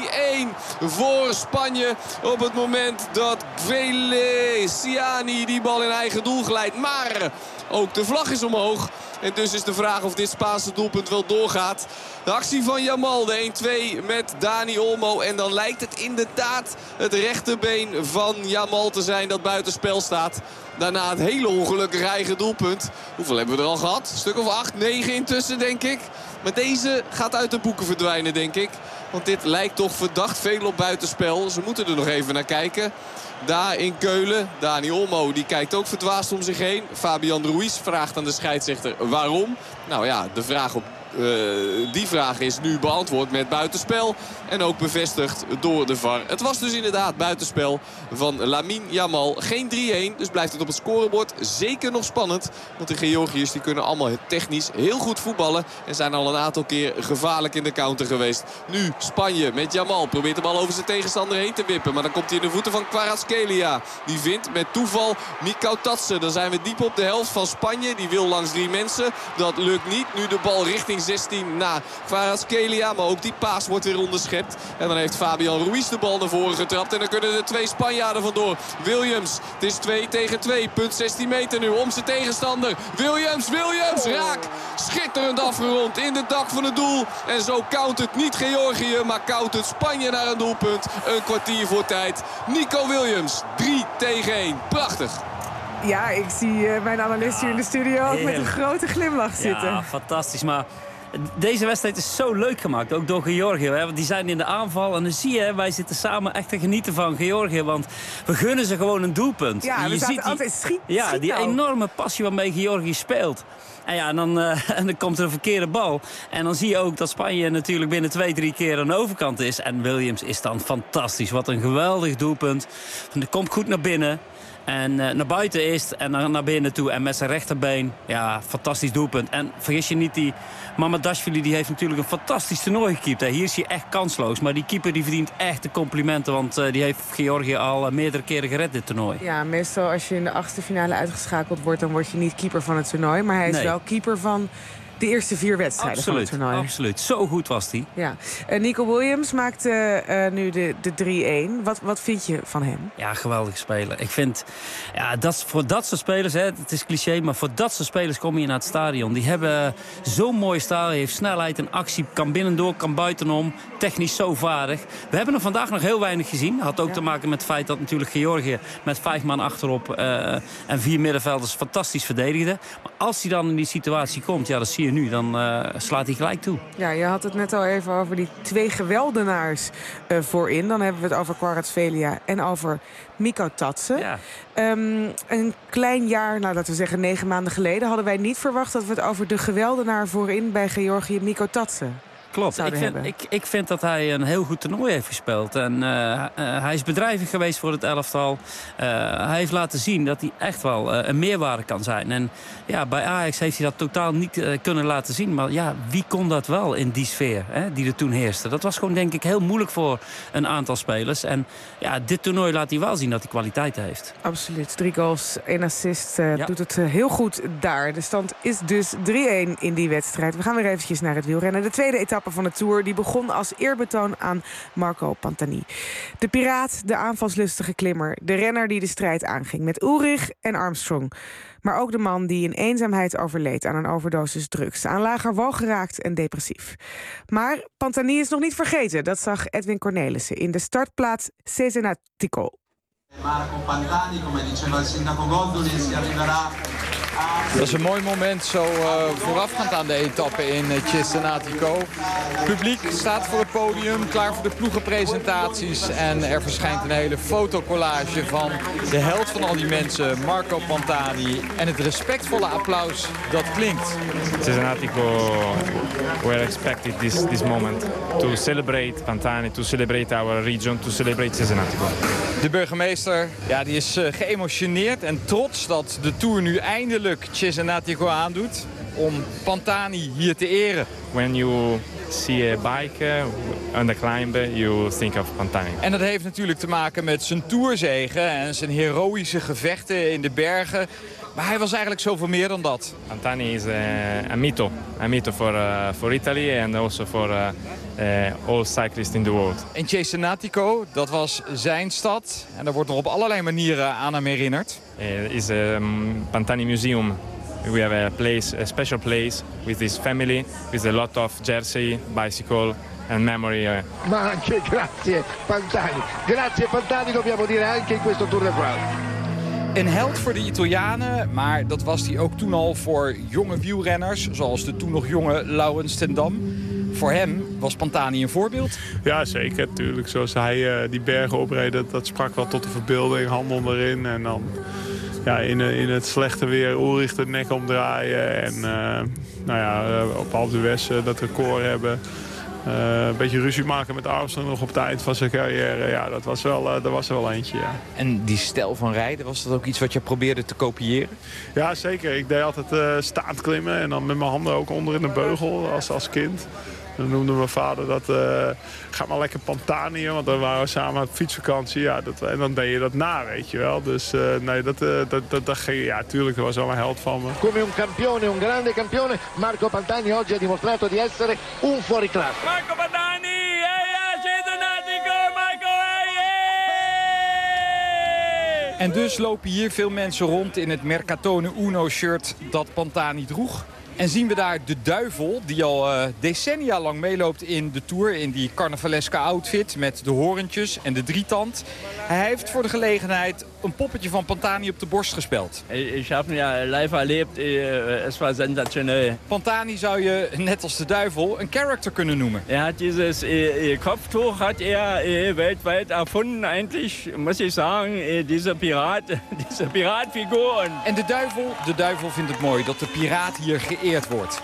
3-1 voor Spanje. Op het moment dat Velesiani die bal in eigen doel glijdt. Maar ook de vlag is omhoog. En dus is de vraag of dit Spaanse doelpunt wel doorgaat. De actie van Yamal, de 1-2 met Dani Olmo. En dan lijkt het inderdaad het rechterbeen van Yamal te zijn dat buitenspel staat. Daarna het hele ongelukkige eigen doelpunt. Hoeveel hebben we er al gehad? Een stuk of 8, 9 intussen, denk ik. Maar deze gaat uit de boeken verdwijnen, denk ik. Want dit lijkt toch verdacht veel op buitenspel. Ze moeten er nog even naar kijken. Daar in Keulen, Dani Olmo, die kijkt ook verdwaasd om zich heen. Fabian Ruiz vraagt aan de scheidsrechter waarom. Nou ja, die vraag is nu beantwoord met buitenspel. En ook bevestigd door de VAR. Het was dus inderdaad buitenspel van Lamine Yamal. Geen 3-1, dus blijft het op het scorebord zeker nog spannend. Want de Georgiërs die kunnen allemaal technisch heel goed voetballen. En zijn al een aantal keer gevaarlijk in de counter geweest. Nu Spanje met Yamal. Probeert de bal over zijn tegenstander heen te wippen. Maar dan komt hij in de voeten van Kvaratskhelia. Die vindt met toeval Mikau Tatsen. Dan zijn we diep op de helft van Spanje. Die wil langs 3 mensen. Dat lukt niet. Nu de bal richting 16 naar Kvaratskhelia. Maar ook die paas wordt weer onderschept. En dan heeft Fabian Ruiz de bal naar voren getrapt. En dan kunnen de 2 Spanjaarden vandoor. Williams, het is 2 tegen 2. Punt 16 meter nu om zijn tegenstander. Williams, raak. Schitterend afgerond in het dak van het doel. En zo countert niet Georgië, maar countert Spanje naar een doelpunt. Een kwartier voor tijd. Nico Williams, 3 tegen 1. Prachtig. Ja, ik zie mijn analist hier in de studio ook met een grote glimlach zitten. Ja, fantastisch. Maar deze wedstrijd is zo leuk gemaakt, ook door Georgië. Want die zijn in de aanval en dan zie je, wij zitten samen echt te genieten van Georgië. Want we gunnen ze gewoon een doelpunt. Ja, we zaten altijd schiet die enorme passie waarmee Georgië speelt. En ja, en dan komt er een verkeerde bal. En dan zie je ook dat Spanje natuurlijk binnen 2-3 keer aan de overkant is. En Williams is dan fantastisch. Wat een geweldig doelpunt. Hij komt goed naar binnen. En naar buiten eerst en dan naar binnen toe. En met zijn rechterbeen, ja, fantastisch doelpunt. En vergis je niet, die Mamardashvili die heeft natuurlijk een fantastisch toernooi gekiept. Hier is hij echt kansloos. Maar die keeper die verdient echt de complimenten. Want die heeft Georgië al meerdere keren gered, dit toernooi. Ja, meestal als je in de 8e finale uitgeschakeld wordt, dan word je niet keeper van het toernooi. Maar hij is wel keeper van de eerste 4 wedstrijden van het toernooi. Absoluut. Zo goed was hij. Ja. Nico Williams maakte nu de 3-1. Wat vind je van hem? Ja, geweldig speler. Ik vind, voor dat soort spelers, het is cliché, maar voor dat soort spelers kom je naar het stadion. Die hebben zo'n mooie stijl, heeft snelheid en actie, kan binnendoor, kan buitenom. Technisch zo vaardig. We hebben er vandaag nog heel weinig gezien. Had ook te maken met het feit dat natuurlijk Georgië met 5 man achterop en 4 middenvelders fantastisch verdedigde. Maar als hij dan in die situatie komt, dat zie je nu, dan slaat hij gelijk toe. Ja, je had het net al even over die 2 geweldenaars voorin. Dan hebben we het over Kvaratskhelia en over Mikko Tatsen. Ja. Een klein jaar, laten we zeggen 9 maanden geleden, hadden wij niet verwacht dat we het over de geweldenaar voorin bij Georgië, Mikko Tatsen. Klopt. Ik vind dat hij een heel goed toernooi heeft gespeeld. En hij is bedrijvig geweest voor het elftal. Hij heeft laten zien dat hij echt wel een meerwaarde kan zijn. En bij Ajax heeft hij dat totaal niet kunnen laten zien. Maar wie kon dat wel in die sfeer die er toen heerste? Dat was gewoon denk ik heel moeilijk voor een aantal spelers. En dit toernooi laat hij wel zien dat hij kwaliteit heeft. Absoluut. 3 goals, 1 assist. Doet het heel goed daar. De stand is dus 3-1 in die wedstrijd. We gaan weer eventjes naar het wielrennen. De tweede etappe van de Tour die begon als eerbetoon aan Marco Pantani. De piraat, de aanvalslustige klimmer, de renner die de strijd aanging met Ulrich en Armstrong. Maar ook de man die in eenzaamheid overleed aan een overdosis drugs. Aan lager wal geraakt en depressief. Maar Pantani is nog niet vergeten. Dat zag Edwin Cornelissen in de startplaats Cesenatico. Marco Pantani, come diceva il sindaco Goldoli, si arriverà. Dat is een mooi moment zo voorafgaand aan de etappe in Cesenatico. Het publiek staat voor het podium, klaar voor de ploegenpresentaties. En er verschijnt een hele fotocollage van de held van al die mensen, Marco Pantani. En het respectvolle applaus dat klinkt. Cesenatico, we expected this moment to celebrate Pantani, to celebrate our region, to celebrate Cesenatico. De burgemeester die is geëmotioneerd en trots dat de Tour nu eindelijk Cesenatico aandoet om Pantani hier te eren. When you see a bike on the climb, you think of Pantani. En dat heeft natuurlijk te maken met zijn tourzegen en zijn heroïsche gevechten in de bergen. Maar hij was eigenlijk zoveel meer dan dat. Pantani is a mytho for Italy and also for all cyclists in the world. En Cesenatico, dat was zijn stad en daar wordt nog op allerlei manieren aan hem herinnerd. Is a Pantani Museum. We have a special place with his family, with a lot of jersey, bicycle and memory. Ma anche grazie Pantani. Grazie Pantani dobbiamo dire anche in questo Tour de France. Een held voor de Italianen, maar dat was hij ook toen al voor jonge wielrenners, zoals de toen nog jonge Laurens ten Dam. Voor hem was Pantani een voorbeeld? Ja, zeker. Natuurlijk. Zoals hij die bergen opreed, dat sprak wel tot de verbeelding, handen erin. En dan in het slechte weer Ulrich de nek omdraaien. En op Alpe d'Huez dat record hebben. Een beetje ruzie maken met Armstrong nog op het eind van zijn carrière. Ja, dat was er wel eentje, ja. En die stijl van rijden, was dat ook iets wat je probeerde te kopiëren? Ja, zeker. Ik deed altijd staand klimmen en dan met mijn handen ook onder in de beugel als kind. Dan noemde mijn vader dat, ga maar lekker Pantani, want dan waren we samen op fietsvakantie. Ja, en dan deed je dat na, weet je wel. Dus dat ging, ja, tuurlijk, dat was wel een held van me. Come un campione, un grande campione, Marco Pantani oggi ha dimostrato di essere un fuoriclasse. Marco Pantani, Cesenatico, Marco, En dus lopen hier veel mensen rond in het Mercatone Uno shirt dat Pantani droeg. En zien we daar de duivel, die al decennia lang meeloopt in de Tour. In die carnavaleske outfit met de hoorntjes en de drietand. Hij heeft voor de gelegenheid een poppetje van Pantani op de borst gespeld. Ik heb hem live erlebt, het was sensationeel. Pantani zou je, net als de duivel, een character kunnen noemen. Had dieses Kopftuch had weltweit erfunden eigentlich, muss ich sagen, diese Piraatfiguur. En de duivel vindt het mooi dat de piraat hier geëerd wordt.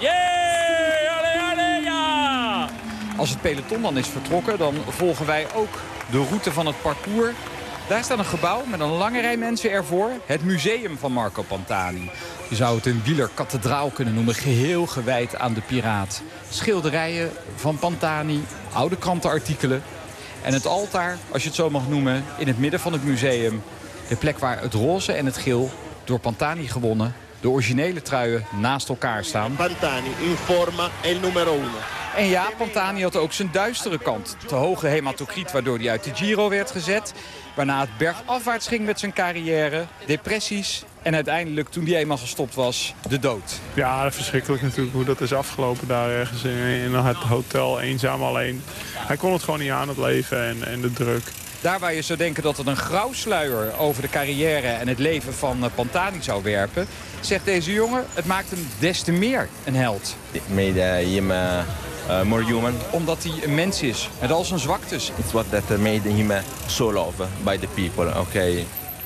Ja! Als het peloton dan is vertrokken, dan volgen wij ook de route van het parcours. Daar staat een gebouw met een lange rij mensen ervoor. Het museum van Marco Pantani. Je zou het een wielerkathedraal kunnen noemen, geheel gewijd aan de piraat. Schilderijen van Pantani, oude krantenartikelen. En het altaar, als je het zo mag noemen, in het midden van het museum. De plek waar het roze en het geel door Pantani gewonnen de originele truien naast elkaar staan. Pantani in forma è il numero 1. En ja, Pantani had ook zijn duistere kant. Te hoge hematocriet waardoor hij uit de Giro werd gezet. Waarna het bergafwaarts ging met zijn carrière, depressies en uiteindelijk, toen hij eenmaal gestopt was, de dood. Ja, verschrikkelijk natuurlijk hoe dat is afgelopen daar ergens in het hotel, eenzaam alleen. Hij kon het gewoon niet aan, het leven en de druk. Daar waar je zou denken dat het een grauwsluier over de carrière en het leven van Pantani zou werpen, zegt deze jongen, het maakt hem des te meer een held. It made him more human. Omdat hij een mens is, met al zijn zwaktes. It's what that made him so loved by the people, okay.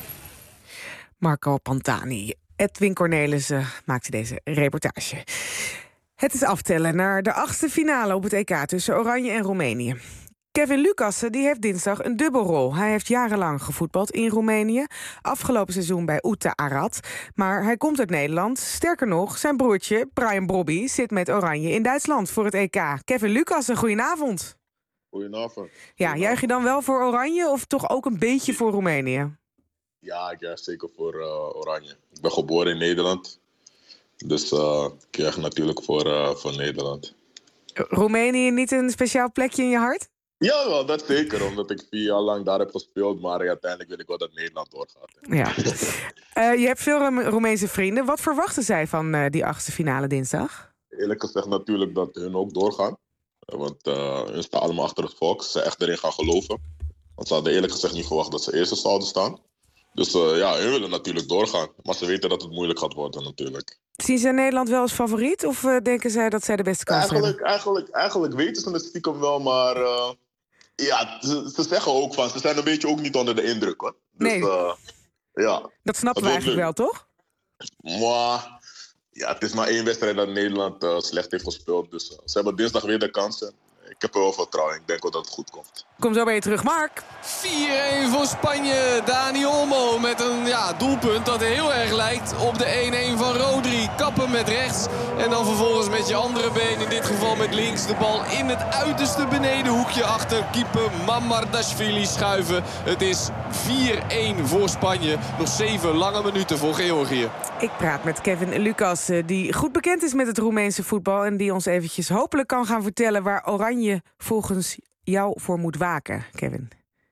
Marco Pantani. Edwin Cornelissen maakte deze reportage. Het is aftellen naar de 8e finale op het EK tussen Oranje en Roemenië. Kevin Lucassen die heeft dinsdag een dubbelrol. Hij heeft jarenlang gevoetbald in Roemenië. Afgelopen seizoen bij Uta Arad. Maar hij komt uit Nederland. Sterker nog, zijn broertje Brian Brobby zit met Oranje in Duitsland voor het EK. Kevin Lucassen, goedenavond. Goedenavond. Ja, juich je dan wel voor Oranje of toch ook een beetje voor Roemenië? Ja, ik juich zeker voor Oranje. Ik ben geboren in Nederland. Dus ik juich natuurlijk voor Nederland. Roemenië niet een speciaal plekje in je hart? Ja, wel, dat zeker. Omdat ik 4 jaar lang daar heb gespeeld. Maar uiteindelijk wil ik wel dat Nederland doorgaat. Ja. Je hebt veel Roemeense vrienden. Wat verwachten zij van die 8e finale dinsdag? Eerlijk gezegd natuurlijk dat hun ook doorgaan. Want hun staan allemaal achter het volk. Ze echt erin gaan geloven. Want ze hadden eerlijk gezegd niet verwacht dat ze eerste zouden staan. Dus ja, hun willen natuurlijk doorgaan. Maar ze weten dat het moeilijk gaat worden natuurlijk. Zien ze Nederland wel als favoriet? Of denken zij dat zij de beste kans hebben? Eigenlijk weten ze het stiekem wel, maar ja, ze zeggen ook van, ze zijn een beetje ook niet onder de indruk, hoor. Dus, nee, ja. Dat snappen we eigenlijk wel, toch? Maar ja, het is maar 1 wedstrijd dat Nederland slecht heeft gespeeld. Dus ze hebben dinsdag weer de kansen. Ik heb er wel vertrouwen. Ik denk wel dat het goed komt. Kom zo bij je terug, Mark. 4-1 voor Spanje. Dani Olmo met een doelpunt dat heel erg lijkt op de 1-1 van Rodri. Kappen met rechts en dan vervolgens met je andere been, in dit geval met links, de bal in het uiterste benedenhoekje achter keeper Mamardashvili schuiven. Het is 4-1 voor Spanje. Nog 7 lange minuten voor Georgië. Ik praat met Kevin Lucassen, die goed bekend is met het Roemeense voetbal en die ons eventjes hopelijk kan gaan vertellen waar Oranje volgens jou voor moet waken, Kevin.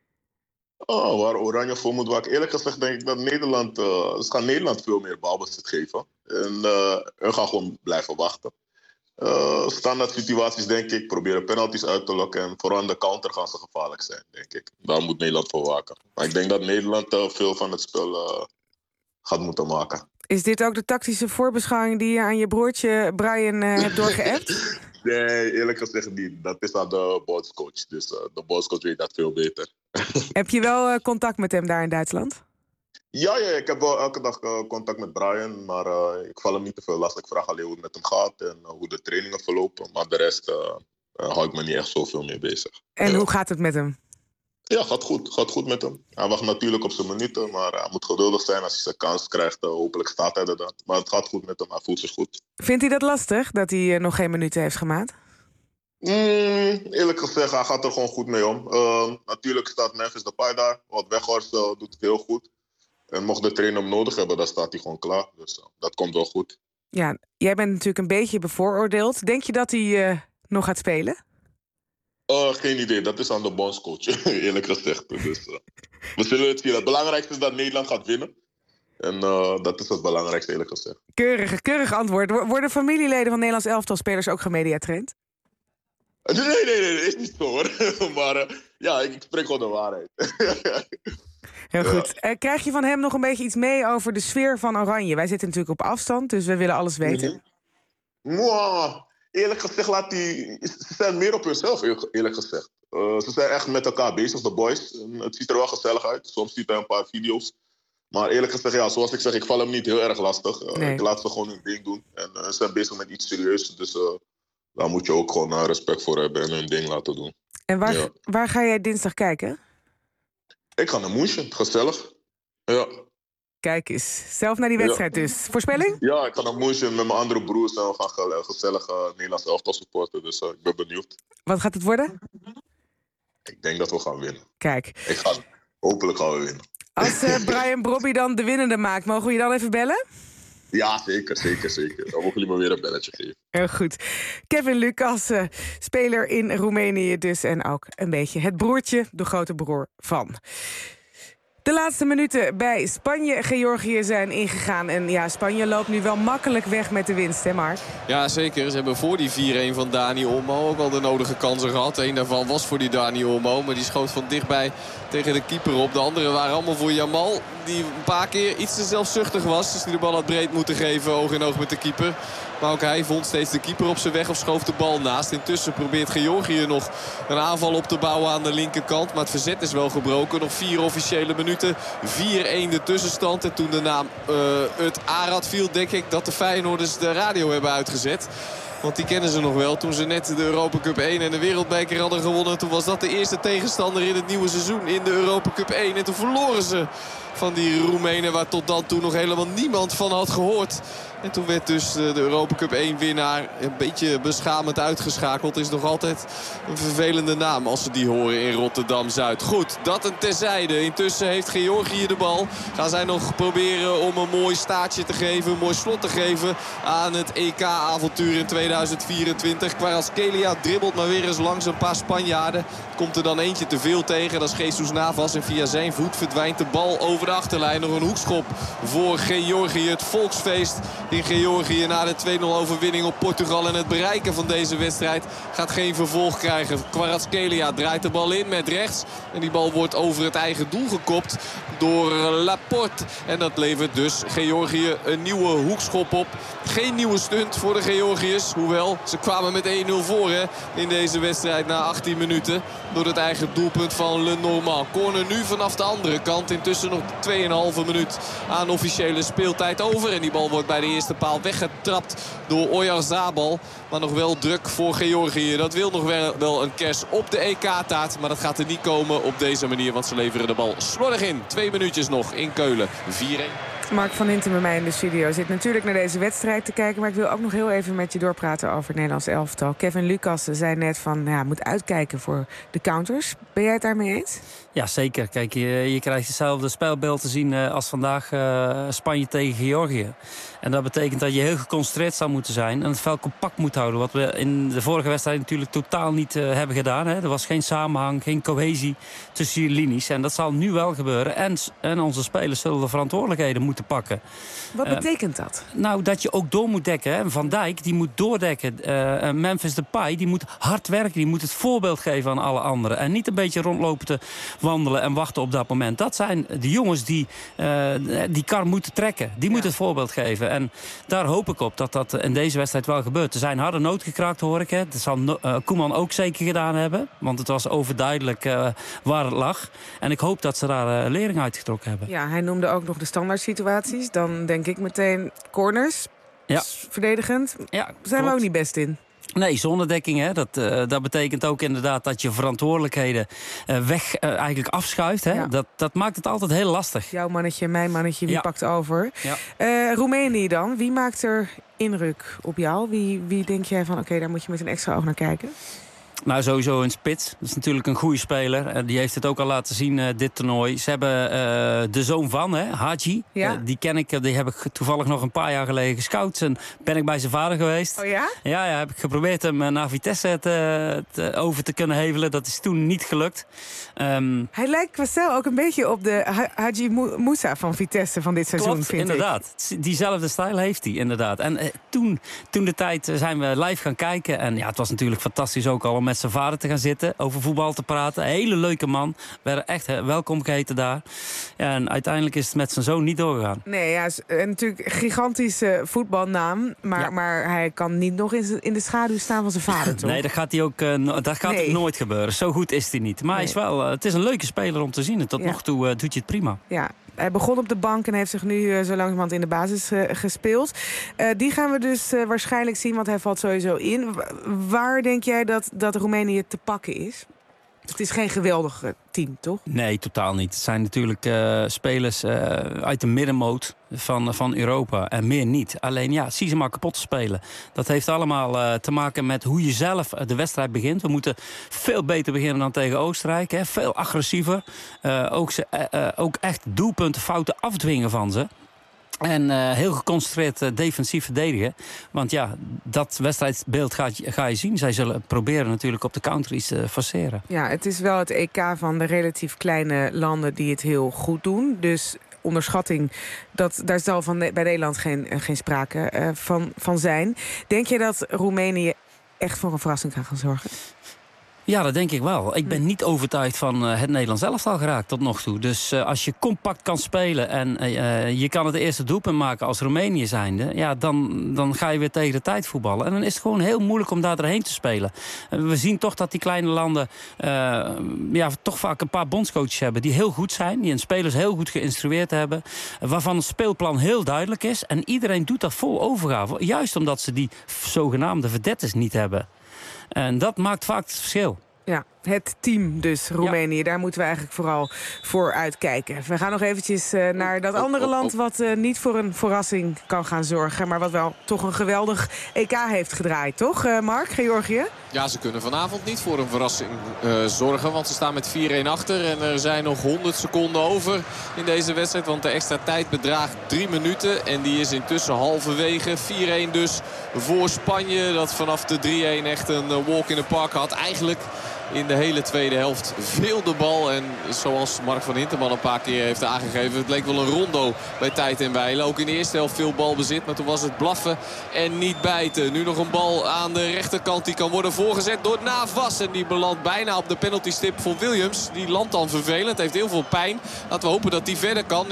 Oh, waar Oranje voor moet waken. Eerlijk gezegd denk ik dat Nederland, ze gaan Nederland veel meer balbezit geven. En hun gaan gewoon blijven wachten. Standaard situaties, denk ik, proberen penalties uit te lokken. En vooral aan de counter gaan ze gevaarlijk zijn, denk ik. Daar moet Nederland voor waken. Maar ik denk dat Nederland veel van het spel gaat moeten maken. Is dit ook de tactische voorbeschouwing die je aan je broertje Brian hebt doorgeappt? Nee, eerlijk gezegd niet. Dat is aan de bondscoach. Dus de bondscoach weet dat veel beter. Heb je wel contact met hem daar in Duitsland? Ja, ik heb wel elke dag contact met Brian. Maar ik val hem niet te veel lastig. Ik vraag alleen hoe het met hem gaat en hoe de trainingen verlopen. Maar de rest hou ik me niet echt zoveel mee bezig. En hoe gaat het met hem? Ja, gaat goed met hem. Hij wacht natuurlijk op zijn minuten, maar hij moet geduldig zijn. Als hij zijn kans krijgt, hopelijk staat hij er dan. Maar het gaat goed met hem, hij voelt zich goed. Vindt hij dat lastig, dat hij nog geen minuten heeft gemaakt? Eerlijk gezegd, hij gaat er gewoon goed mee om. Natuurlijk staat Memphis Depay daar. Wat Weghorst doet het heel goed. En mocht de trainer hem nodig hebben, dan staat hij gewoon klaar. Dus dat komt wel goed. Ja, jij bent natuurlijk een beetje bevooroordeeld. Denk je dat hij nog gaat spelen? Geen idee, dat is aan de bondscoach, eerlijk gezegd. Dus, we zullen het zien. Het belangrijkste is dat Nederland gaat winnen. En dat is het belangrijkste, eerlijk gezegd. Keurig antwoord. Worden familieleden van Nederlands elftalspelers ook gemediatraind? Nee, is niet zo hoor. Maar ja, ik spreek gewoon de waarheid. Heel goed. Krijg je van hem nog een beetje iets mee over de sfeer van Oranje? Wij zitten natuurlijk op afstand, dus we willen alles weten. Eerlijk gezegd, ze zijn meer op hunzelf, eerlijk gezegd. Ze zijn echt met elkaar bezig, de boys. En het ziet er wel gezellig uit. Soms ziet hij een paar video's. Maar eerlijk gezegd, ja, zoals ik zeg, ik val hem niet heel erg lastig. Nee. Ik laat ze gewoon hun ding doen. En ze zijn bezig met iets serieus. Dus daar moet je ook gewoon respect voor hebben en hun ding laten doen. En waar ga jij dinsdag kijken? Ik ga naar München, gezellig. Ja. Kijk eens, zelf naar die wedstrijd dus. Voorspelling? Ja, ik ga naar München met mijn andere broers en we gaan gezellig Nederlands elftal supporten. Dus ik ben benieuwd. Wat gaat het worden? Ik denk dat we gaan winnen. Kijk. Hopelijk gaan we winnen. Als Brian Brobby dan de winnende maakt, mogen we je dan even bellen? Ja, zeker. Dan mogen jullie me weer een belletje geven. Heel goed. Kevin Lucas, speler in Roemenië dus. En ook een beetje het broertje, de grote broer van. De laatste minuten bij Spanje-Georgië zijn ingegaan. En ja, Spanje loopt nu wel makkelijk weg met de winst, hè Mark? Ja, zeker. Ze hebben voor die 4-1 van Dani Olmo ook al de nodige kansen gehad. Eén daarvan was voor die Dani Olmo, maar die schoot van dichtbij tegen de keeper op. De andere waren allemaal voor Jamal, die een paar keer iets te zelfzuchtig was. Dus die de bal had breed moeten geven, oog in oog met de keeper. Maar ook hij vond steeds de keeper op zijn weg of schoof de bal naast. Intussen probeert Georgië nog een aanval op te bouwen aan de linkerkant. Maar het verzet is wel gebroken. Nog 4 officiële minuten. 4-1 de tussenstand. En toen de naam het Arad viel, denk ik dat de Feyenoorders de radio hebben uitgezet. Want die kennen ze nog wel. Toen ze net de Europa Cup 1 en de Wereldbeker hadden gewonnen. Toen was dat de eerste tegenstander in het nieuwe seizoen in de Europa Cup 1. En toen verloren ze van die Roemenen waar tot dan toe nog helemaal niemand van had gehoord. En toen werd dus de Europa Cup 1 winnaar een beetje beschamend uitgeschakeld. Is nog altijd een vervelende naam als ze die horen in Rotterdam-Zuid. Goed, dat een terzijde. Intussen heeft Georgië de bal. Gaan zij nog proberen om een mooi staartje te geven, een mooi slot te geven aan het EK-avontuur in 2024. Kvaratskhelia dribbelt maar weer eens langs een paar Spanjaarden. Komt er dan eentje te veel tegen. Dat is Jesus Navas en via zijn voet verdwijnt de bal over de achterlijn. Nog een hoekschop voor Georgië. Het volksfeest in Georgië na de 2-0 overwinning op Portugal. En het bereiken van deze wedstrijd gaat geen vervolg krijgen. Kvaratskhelia draait de bal in met rechts. En die bal wordt over het eigen doel gekopt door Laporte. En dat levert dus Georgië een nieuwe hoekschop op. Geen nieuwe stunt voor de Georgiërs. Hoewel, ze kwamen met 1-0 voor in deze wedstrijd na 18 minuten. Door het eigen doelpunt van Lenormand. Corner nu vanaf de andere kant. Intussen nog 2,5 minuut aan officiële speeltijd over. En die bal wordt bij de eerste paal weggetrapt door Oyarzabal. Maar nog wel druk voor Georgië. Dat wil nog wel een kers op de EK-taart. Maar dat gaat er niet komen op deze manier. Want ze leveren de bal slordig in. 2 minuutjes nog in Keulen. 4-1. Mark van Hintem bij mij in de studio zit natuurlijk naar deze wedstrijd te kijken. Maar ik wil ook nog heel even met je doorpraten over het Nederlands elftal. Kevin Lucas zei net van, ja, moet uitkijken voor de counters. Ben jij het daarmee eens? Ja, zeker. Kijk, je krijgt hetzelfde spelbeeld te zien als vandaag Spanje tegen Georgië. En dat betekent dat je heel geconcentreerd zou moeten zijn en het veld compact moet houden. Wat we in de vorige wedstrijd natuurlijk totaal niet hebben gedaan. Hè. Er was geen samenhang, geen cohesie tussen die linies. En dat zal nu wel gebeuren. En onze spelers zullen de verantwoordelijkheden moeten pakken. Wat betekent dat? Nou, dat je ook door moet dekken. Hè. Van Dijk, die moet doordekken. Memphis Depay, die moet hard werken. Die moet het voorbeeld geven aan alle anderen. En niet een beetje rondlopen te wandelen en wachten op dat moment. Dat zijn de jongens die die kar moeten trekken. Die moeten het voorbeeld geven. En daar hoop ik op dat dat in deze wedstrijd wel gebeurt. Er zijn harde nood gekraakt, hoor ik. Hè. Dat zal Koeman ook zeker gedaan hebben. Want het was overduidelijk waar het lag. En ik hoop dat ze daar lering uitgetrokken hebben. Ja, hij noemde ook nog de standaard situaties. Dan denk ik meteen corners. Ja. Verdedigend. Ja, zijn we ook niet best in. Nee, zonnedekking, hè. Dat betekent ook inderdaad dat je verantwoordelijkheden eigenlijk afschuift. Hè. Ja. Dat maakt het altijd heel lastig. Jouw mannetje, mijn mannetje, wie pakt over? Ja. Roemenië dan, wie maakt er indruk op jou? Wie denk jij van, oké, daar moet je met een extra oog naar kijken? Nou, sowieso een spits. Dat is natuurlijk een goede speler. Die heeft het ook al laten zien, dit toernooi. Ze hebben de zoon van, Hadji. Ja? Die ken ik, die heb ik toevallig nog een paar jaar geleden gescout. En ben ik bij zijn vader geweest. Oh ja? Ja, heb ik geprobeerd hem naar Vitesse over te kunnen hevelen. Dat is toen niet gelukt. Hij lijkt qua stijl ook een beetje op de Hadji Moussa van Vitesse van dit seizoen, klopt, vind inderdaad. ik. Diezelfde stijl heeft hij, inderdaad. En toen de tijd zijn we live gaan kijken. En ja, het was natuurlijk fantastisch ook al om met zijn vader te gaan zitten, over voetbal te praten. Een hele leuke man. We werden echt welkom geheten daar. Ja, en uiteindelijk is het met zijn zoon niet doorgegaan. Nee, ja, natuurlijk een gigantische voetbalnaam. Maar hij kan niet nog in de schaduw staan van zijn vader, toch? Nee, dat gaat hij ook nooit gebeuren. Zo goed is hij niet. Maar hij is wel, het is een leuke speler om te zien. En tot nog toe doet je het prima. Ja. Hij begon op de bank en heeft zich nu zo langzamerhand in de basis gespeeld. Die gaan we dus waarschijnlijk zien, want hij valt sowieso in. Waar denk jij dat Roemenië te pakken is? Het is geen geweldig team, toch? Nee, totaal niet. Het zijn natuurlijk spelers uit de middenmoot van Europa en meer niet. Alleen ja, zie ze maar kapot te spelen. Dat heeft allemaal te maken met hoe je zelf de wedstrijd begint. We moeten veel beter beginnen dan tegen Oostenrijk. Hè. Veel agressiever. Ook echt doelpunten, fouten afdwingen van ze. En heel geconcentreerd defensief verdedigen. Want ja, dat wedstrijdbeeld ga je zien. Zij zullen proberen natuurlijk op de counter iets te forceren. Ja, het is wel het EK van de relatief kleine landen die het heel goed doen. Dus onderschatting, daar zal bij Nederland geen sprake van zijn. Denk je dat Roemenië echt voor een verrassing gaan zorgen? Ja, dat denk ik wel. Ik ben niet overtuigd van het Nederlands elftal geraakt tot nog toe. Dus als je compact kan spelen en je kan het eerste doelpunt maken als Roemenië zijnde, ja, dan ga je weer tegen de tijd voetballen. En dan is het gewoon heel moeilijk om daar doorheen te spelen. We zien toch dat die kleine landen toch vaak een paar bondscoaches hebben die heel goed zijn, die hun spelers heel goed geïnstrueerd hebben, waarvan het speelplan heel duidelijk is. En iedereen doet dat vol overgave, juist omdat ze die zogenaamde verdetters niet hebben. En dat maakt vaak het verschil. Ja, het team dus, Roemenië. Ja. Daar moeten we eigenlijk vooral voor uitkijken. We gaan nog eventjes naar dat andere land wat niet voor een verrassing kan gaan zorgen. Maar wat wel toch een geweldig EK heeft gedraaid, toch Mark, Georgië? Ja, ze kunnen vanavond niet voor een verrassing zorgen. Want ze staan met 4-1 achter. En er zijn nog 100 seconden over in deze wedstrijd. Want de extra tijd bedraagt 3 minuten. En die is intussen halverwege. 4-1 dus voor Spanje. Dat vanaf de 3-1 echt een walk in the park had. Eigenlijk in de hele tweede helft veel de bal. En zoals Mark van Hinterman een paar keer heeft aangegeven, het leek wel een rondo bij tijd en wijle. Ook in de eerste helft veel balbezit, maar toen was het blaffen en niet bijten. Nu nog een bal aan de rechterkant, die kan worden voorgezet door Navas. En die belandt bijna op de penaltystip voor Williams. Die landt dan vervelend, heeft heel veel pijn. Laten we hopen dat die verder kan.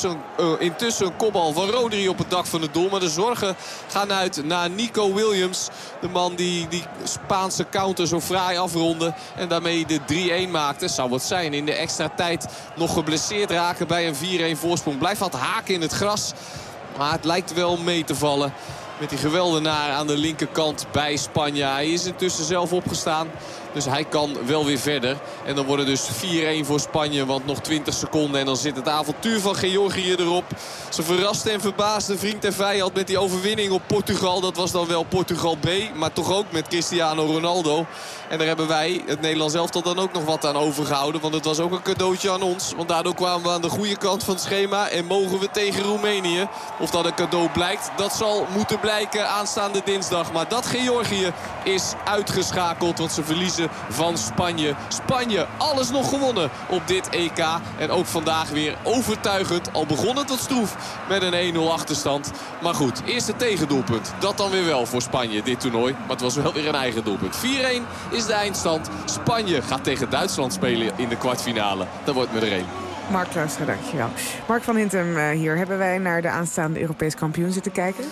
Intussen een kopbal van Rodri op het dak van het doel. Maar de zorgen gaan uit naar Nico Williams. De man die Spaanse counter zo fraai afronde. En daarmee de 3-1 maakte. Zou het zijn in de extra tijd nog geblesseerd raken bij een 4-1 voorsprong. Blijft wat haken in het gras. Maar het lijkt wel mee te vallen. Met die geweldenaar aan de linkerkant bij Spanje. Hij is intussen zelf opgestaan. Dus hij kan wel weer verder. En dan wordt het dus 4-1 voor Spanje. Want nog 20 seconden en dan zit het avontuur van Georgië erop. Ze verraste en verbaasde vriend en vijand met die overwinning op Portugal. Dat was dan wel Portugal B. Maar toch ook met Cristiano Ronaldo. En daar hebben wij, het Nederlands elftal, dan ook nog wat aan overgehouden. Want het was ook een cadeautje aan ons. Want daardoor kwamen we aan de goede kant van het schema. En mogen we tegen Roemenië. Of dat een cadeau blijkt, dat zal moeten blijken aanstaande dinsdag. Maar dat Georgië is uitgeschakeld. Want ze verliezen van Spanje. Spanje, alles nog gewonnen op dit EK. En ook vandaag weer overtuigend. Al begon het wat stroef met een 1-0 achterstand. Maar goed, eerste tegendoelpunt. Dat dan weer wel voor Spanje, dit toernooi. Maar het was wel weer een eigen doelpunt. 4-1 is de eindstand. Spanje gaat tegen Duitsland spelen in de kwartfinale. Dat wordt met er 1. Mark Kluistra, dankjewel. Mark van Hintem hier. Hebben wij naar de aanstaande Europees kampioen zitten kijken?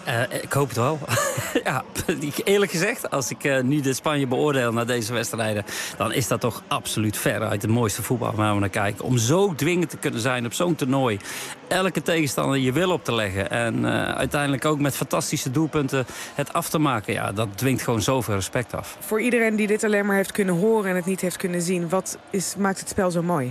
Ik hoop het wel. Ja, eerlijk gezegd, als ik nu de Spanje beoordeel naar deze wedstrijden, dan is dat toch absoluut veruit het mooiste voetbal waar we naar kijken. Om zo dwingend te kunnen zijn op zo'n toernooi. Elke tegenstander je wil op te leggen. En uiteindelijk ook met fantastische doelpunten het af te maken. Ja, dat dwingt gewoon zoveel respect af. Voor iedereen die dit alleen maar heeft kunnen horen en het niet heeft kunnen zien, wat maakt het spel zo mooi?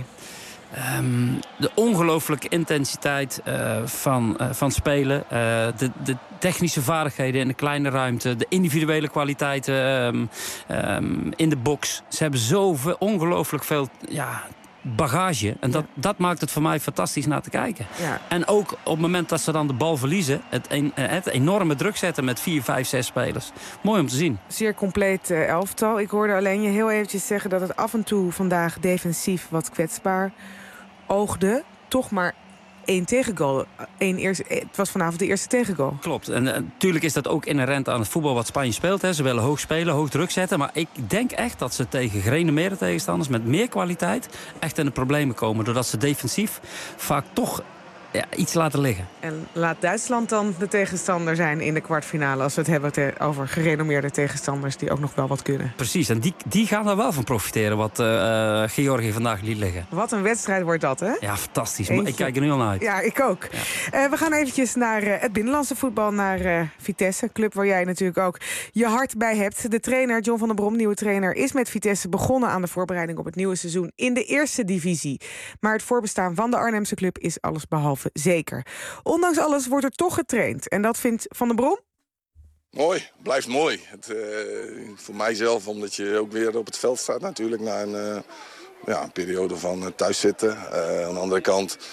De ongelooflijke intensiteit van spelen. De technische vaardigheden in de kleine ruimte. De individuele kwaliteiten in de box. Ze hebben zoveel, ongelooflijk veel bagage. En dat maakt het voor mij fantastisch naar te kijken. Ja. En ook op het moment dat ze dan de bal verliezen, het enorme druk zetten met 4, 5, 6 spelers. Mooi om te zien. Zeer compleet elftal. Ik hoorde alleen je heel eventjes zeggen dat het af en toe vandaag defensief wat kwetsbaar oogde. Toch maar 1 tegengoal. Het was vanavond de eerste tegengoal. Klopt. En natuurlijk is dat ook inherent aan het voetbal wat Spanje speelt. Hè. Ze willen hoog spelen, hoog druk zetten. Maar ik denk echt dat ze tegen gerenommeerde tegenstanders met meer kwaliteit echt in de problemen komen. Doordat ze defensief vaak toch iets laten liggen. En laat Duitsland dan de tegenstander zijn in de kwartfinale, als we het hebben over gerenommeerde tegenstanders die ook nog wel wat kunnen. Precies, en die gaan er wel van profiteren wat Georgië vandaag liet liggen. Wat een wedstrijd wordt dat, hè? Ja, fantastisch. Ik kijk er nu al naar uit. Ja, ik ook. Ja. We gaan eventjes naar het binnenlandse voetbal, naar Vitesse. Club waar jij natuurlijk ook je hart bij hebt. De trainer, John van der Brom, nieuwe trainer, is met Vitesse begonnen aan de voorbereiding op het nieuwe seizoen in de eerste divisie. Maar het voorbestaan van de Arnhemse club is allesbehalve zeker. Ondanks alles wordt er toch getraind. En dat vindt Van der Brom? Mooi, blijft mooi. Voor mijzelf, omdat je ook weer op het veld staat natuurlijk na een periode van thuiszitten. Aan de andere kant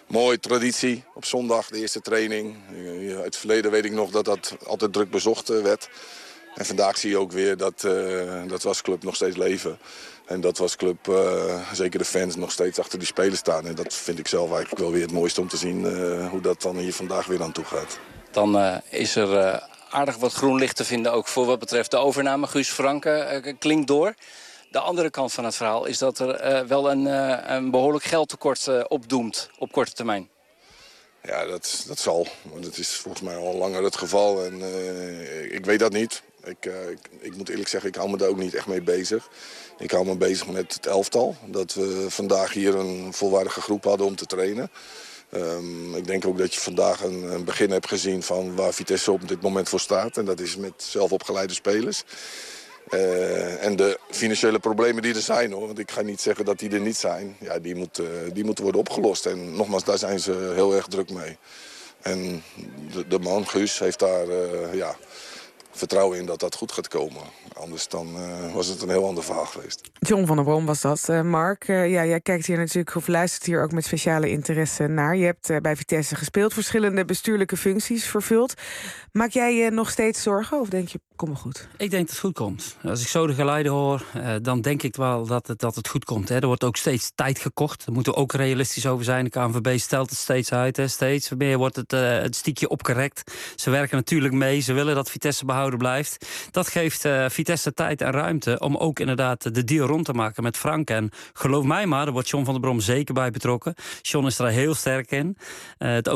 Mooie traditie op zondag, de eerste training. Uit het verleden weet ik nog dat dat altijd druk bezocht werd. En vandaag zie je ook weer dat Wasclub nog steeds leven. En dat Wasclub, zeker de fans, nog steeds achter die spelers staan. En dat vind ik zelf eigenlijk wel weer het mooiste om te zien hoe dat dan hier vandaag weer aan toe gaat. Dan is er aardig wat groen licht te vinden ook voor wat betreft de overname. Guus Franke klinkt door. De andere kant van het verhaal is dat er wel een behoorlijk geldtekort opdoemt op korte termijn. Ja, dat zal. Dat is volgens mij al langer het geval. En ik weet dat niet. Ik moet eerlijk zeggen, ik hou me daar ook niet echt mee bezig. Ik hou me bezig met het elftal. Dat we vandaag hier een volwaardige groep hadden om te trainen. Ik denk ook dat je vandaag een begin hebt gezien van waar Vitesse op dit moment voor staat. En dat is met zelfopgeleide spelers. En de financiële problemen die er zijn, hoor. Want ik ga niet zeggen dat die er niet zijn. Ja, die moeten worden opgelost. En nogmaals, daar zijn ze heel erg druk mee. En de man, Guus, heeft daar vertrouwen in dat dat goed gaat komen. Anders dan was het een heel ander verhaal geweest. John van der Brom was dat. Mark, jij kijkt hier natuurlijk of luistert hier ook met speciale interesse naar. Je hebt bij Vitesse gespeeld, verschillende bestuurlijke functies vervuld. Maak jij je nog steeds zorgen of denk je, kom maar goed? Ik denk dat het goed komt. Als ik zo de geluiden hoor, dan denk ik wel dat het goed komt. Hè. Er wordt ook steeds tijd gekocht. Daar moeten we ook realistisch over zijn. De KNVB stelt het steeds uit. Hè. Steeds meer wordt het stiekje opgerekt. Ze werken natuurlijk mee. Ze willen dat Vitesse behouden blijft. Dat geeft Vitesse tijd en ruimte om ook inderdaad de deal rond te maken met Frank. En geloof mij maar, daar wordt John van der Brom zeker bij betrokken. John is er heel sterk in. Het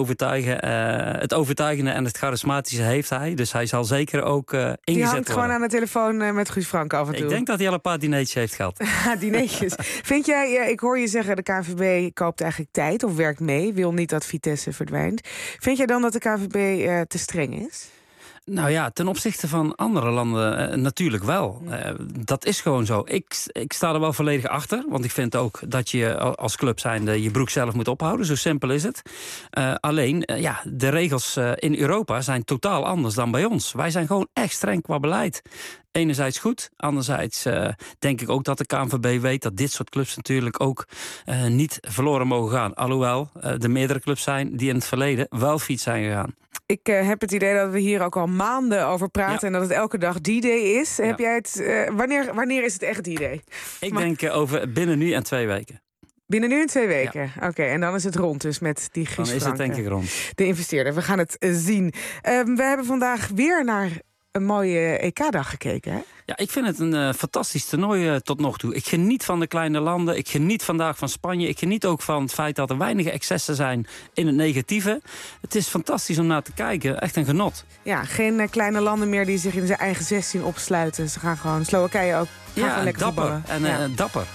overtuigende en het charismatische heeft hij. Dus hij zal zeker ook ingezet worden. Die hangt gewoon aan de telefoon met Guus Frank af en toe. Ik denk dat hij al een paar dineetjes heeft gehad. Dineetjes. Vind jij, ik hoor je zeggen, de KNVB koopt eigenlijk tijd of werkt mee. Wil niet dat Vitesse verdwijnt. Vind jij dan dat de KNVB te streng is? Nou ja, ten opzichte van andere landen natuurlijk wel. Dat is gewoon zo. Ik sta er wel volledig achter. Want ik vind ook dat je als club zijnde je broek zelf moet ophouden. Zo simpel is het. Alleen, de regels in Europa zijn totaal anders dan bij ons. Wij zijn gewoon echt streng qua beleid. Enerzijds goed, anderzijds denk ik ook dat de KNVB weet dat dit soort clubs natuurlijk ook niet verloren mogen gaan. Alhoewel er meerdere clubs zijn die in het verleden wel failliet zijn gegaan. Ik heb het idee dat we hier ook al maanden over praten en dat het elke dag D-Day is. Ja. Heb jij het? Wanneer is het echt D-Day? Ik denk over binnen nu en 2 weken. Binnen nu en 2 weken? Ja. Oké, en dan is het rond dus met die Guus Franke. Dan is het denk ik rond. De investeerder, we gaan het zien. We hebben vandaag weer naar een mooie EK-dag gekeken, hè? Ja, ik vind het een fantastisch toernooi tot nog toe. Ik geniet van de kleine landen. Ik geniet vandaag van Spanje. Ik geniet ook van het feit dat er weinig excessen zijn in het negatieve. Het is fantastisch om naar te kijken. Echt een genot. Ja, geen kleine landen meer die zich in zijn eigen 16 opsluiten. Ze gaan gewoon Slowakije ook. Gaan lekker dapper. Dapper.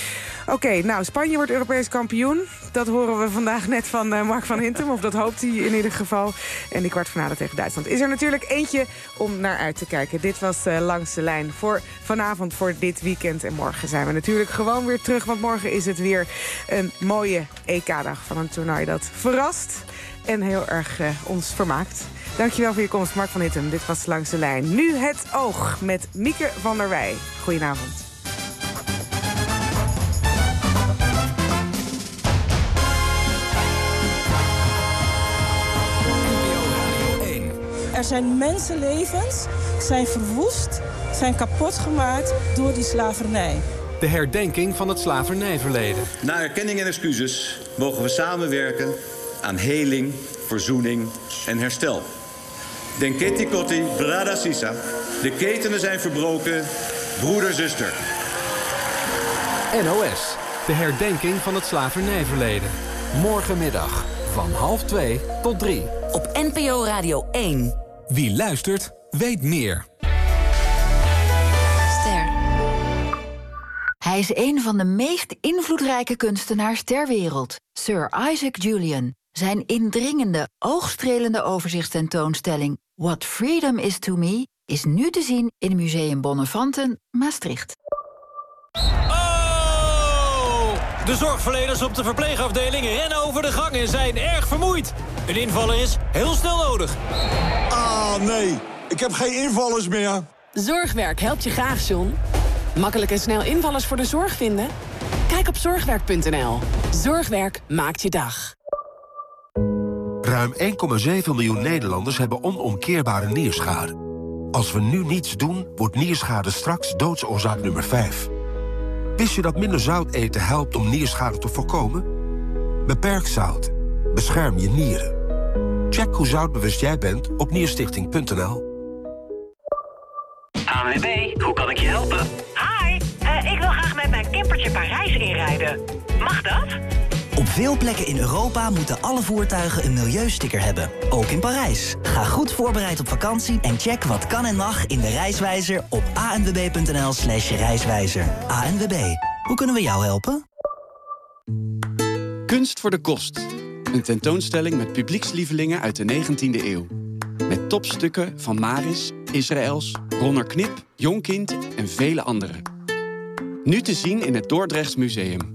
Oké, nou, Spanje wordt Europees kampioen. Dat horen we vandaag net van Mark van Hintem. Of dat hoopt hij in ieder geval. En die kwartfinale tegen Duitsland is er natuurlijk eentje om naar uit te kijken. Dit was Langs de Lijn voor vanavond, voor dit weekend. En morgen zijn we natuurlijk gewoon weer terug. Want morgen is het weer een mooie EK-dag van een toernooi dat verrast. En heel erg ons vermaakt. Dankjewel voor je komst, Mark van Hintem. Dit was Langs de Lijn. Nu het oog met Mieke van der Wij. Goedenavond. Er zijn mensenlevens, zijn verwoest, zijn kapot gemaakt door die slavernij. De herdenking van het slavernijverleden. Na erkenning en excuses mogen we samenwerken aan heling, verzoening en herstel. Denketi Koti, Brada Sisa. De ketenen zijn verbroken, broeder, zuster. NOS, de herdenking van het slavernijverleden. Morgenmiddag van 12:30 tot 3. Op NPO Radio 1. Wie luistert, weet meer. Ster. Hij is een van de meest invloedrijke kunstenaars ter wereld. Sir Isaac Julian. Zijn indringende, oogstrelende overzichtstentoonstelling What Freedom Is To Me is nu te zien in Museum Bonnefanten, Maastricht. De zorgverleners op de verpleegafdeling rennen over de gang en zijn erg vermoeid. Een invaller is heel snel nodig. Ah, nee. Ik heb geen invallers meer. Zorgwerk helpt je graag, John. Makkelijk en snel invallers voor de zorg vinden? Kijk op zorgwerk.nl. Zorgwerk maakt je dag. Ruim 1,7 miljoen Nederlanders hebben onomkeerbare nierschade. Als we nu niets doen, wordt nierschade straks doodsoorzaak nummer 5. Wist je dat minder zout eten helpt om nierschade te voorkomen? Beperk zout. Bescherm je nieren. Check hoe zoutbewust jij bent op nierstichting.nl. ANWB, hoe kan ik je helpen? Hi, ik wil graag met mijn campertje Parijs inrijden. Mag dat? Op veel plekken in Europa moeten alle voertuigen een milieusticker hebben. Ook in Parijs. Ga goed voorbereid op vakantie en check wat kan en mag in de Reiswijzer op anwb.nl/reiswijzer. ANWB, hoe kunnen we jou helpen? Kunst voor de kost. Een tentoonstelling met publiekslievelingen uit de 19e eeuw. Met topstukken van Maris, Israëls, Ronner Knip, Jonkind en vele anderen. Nu te zien in het Dordrechts Museum.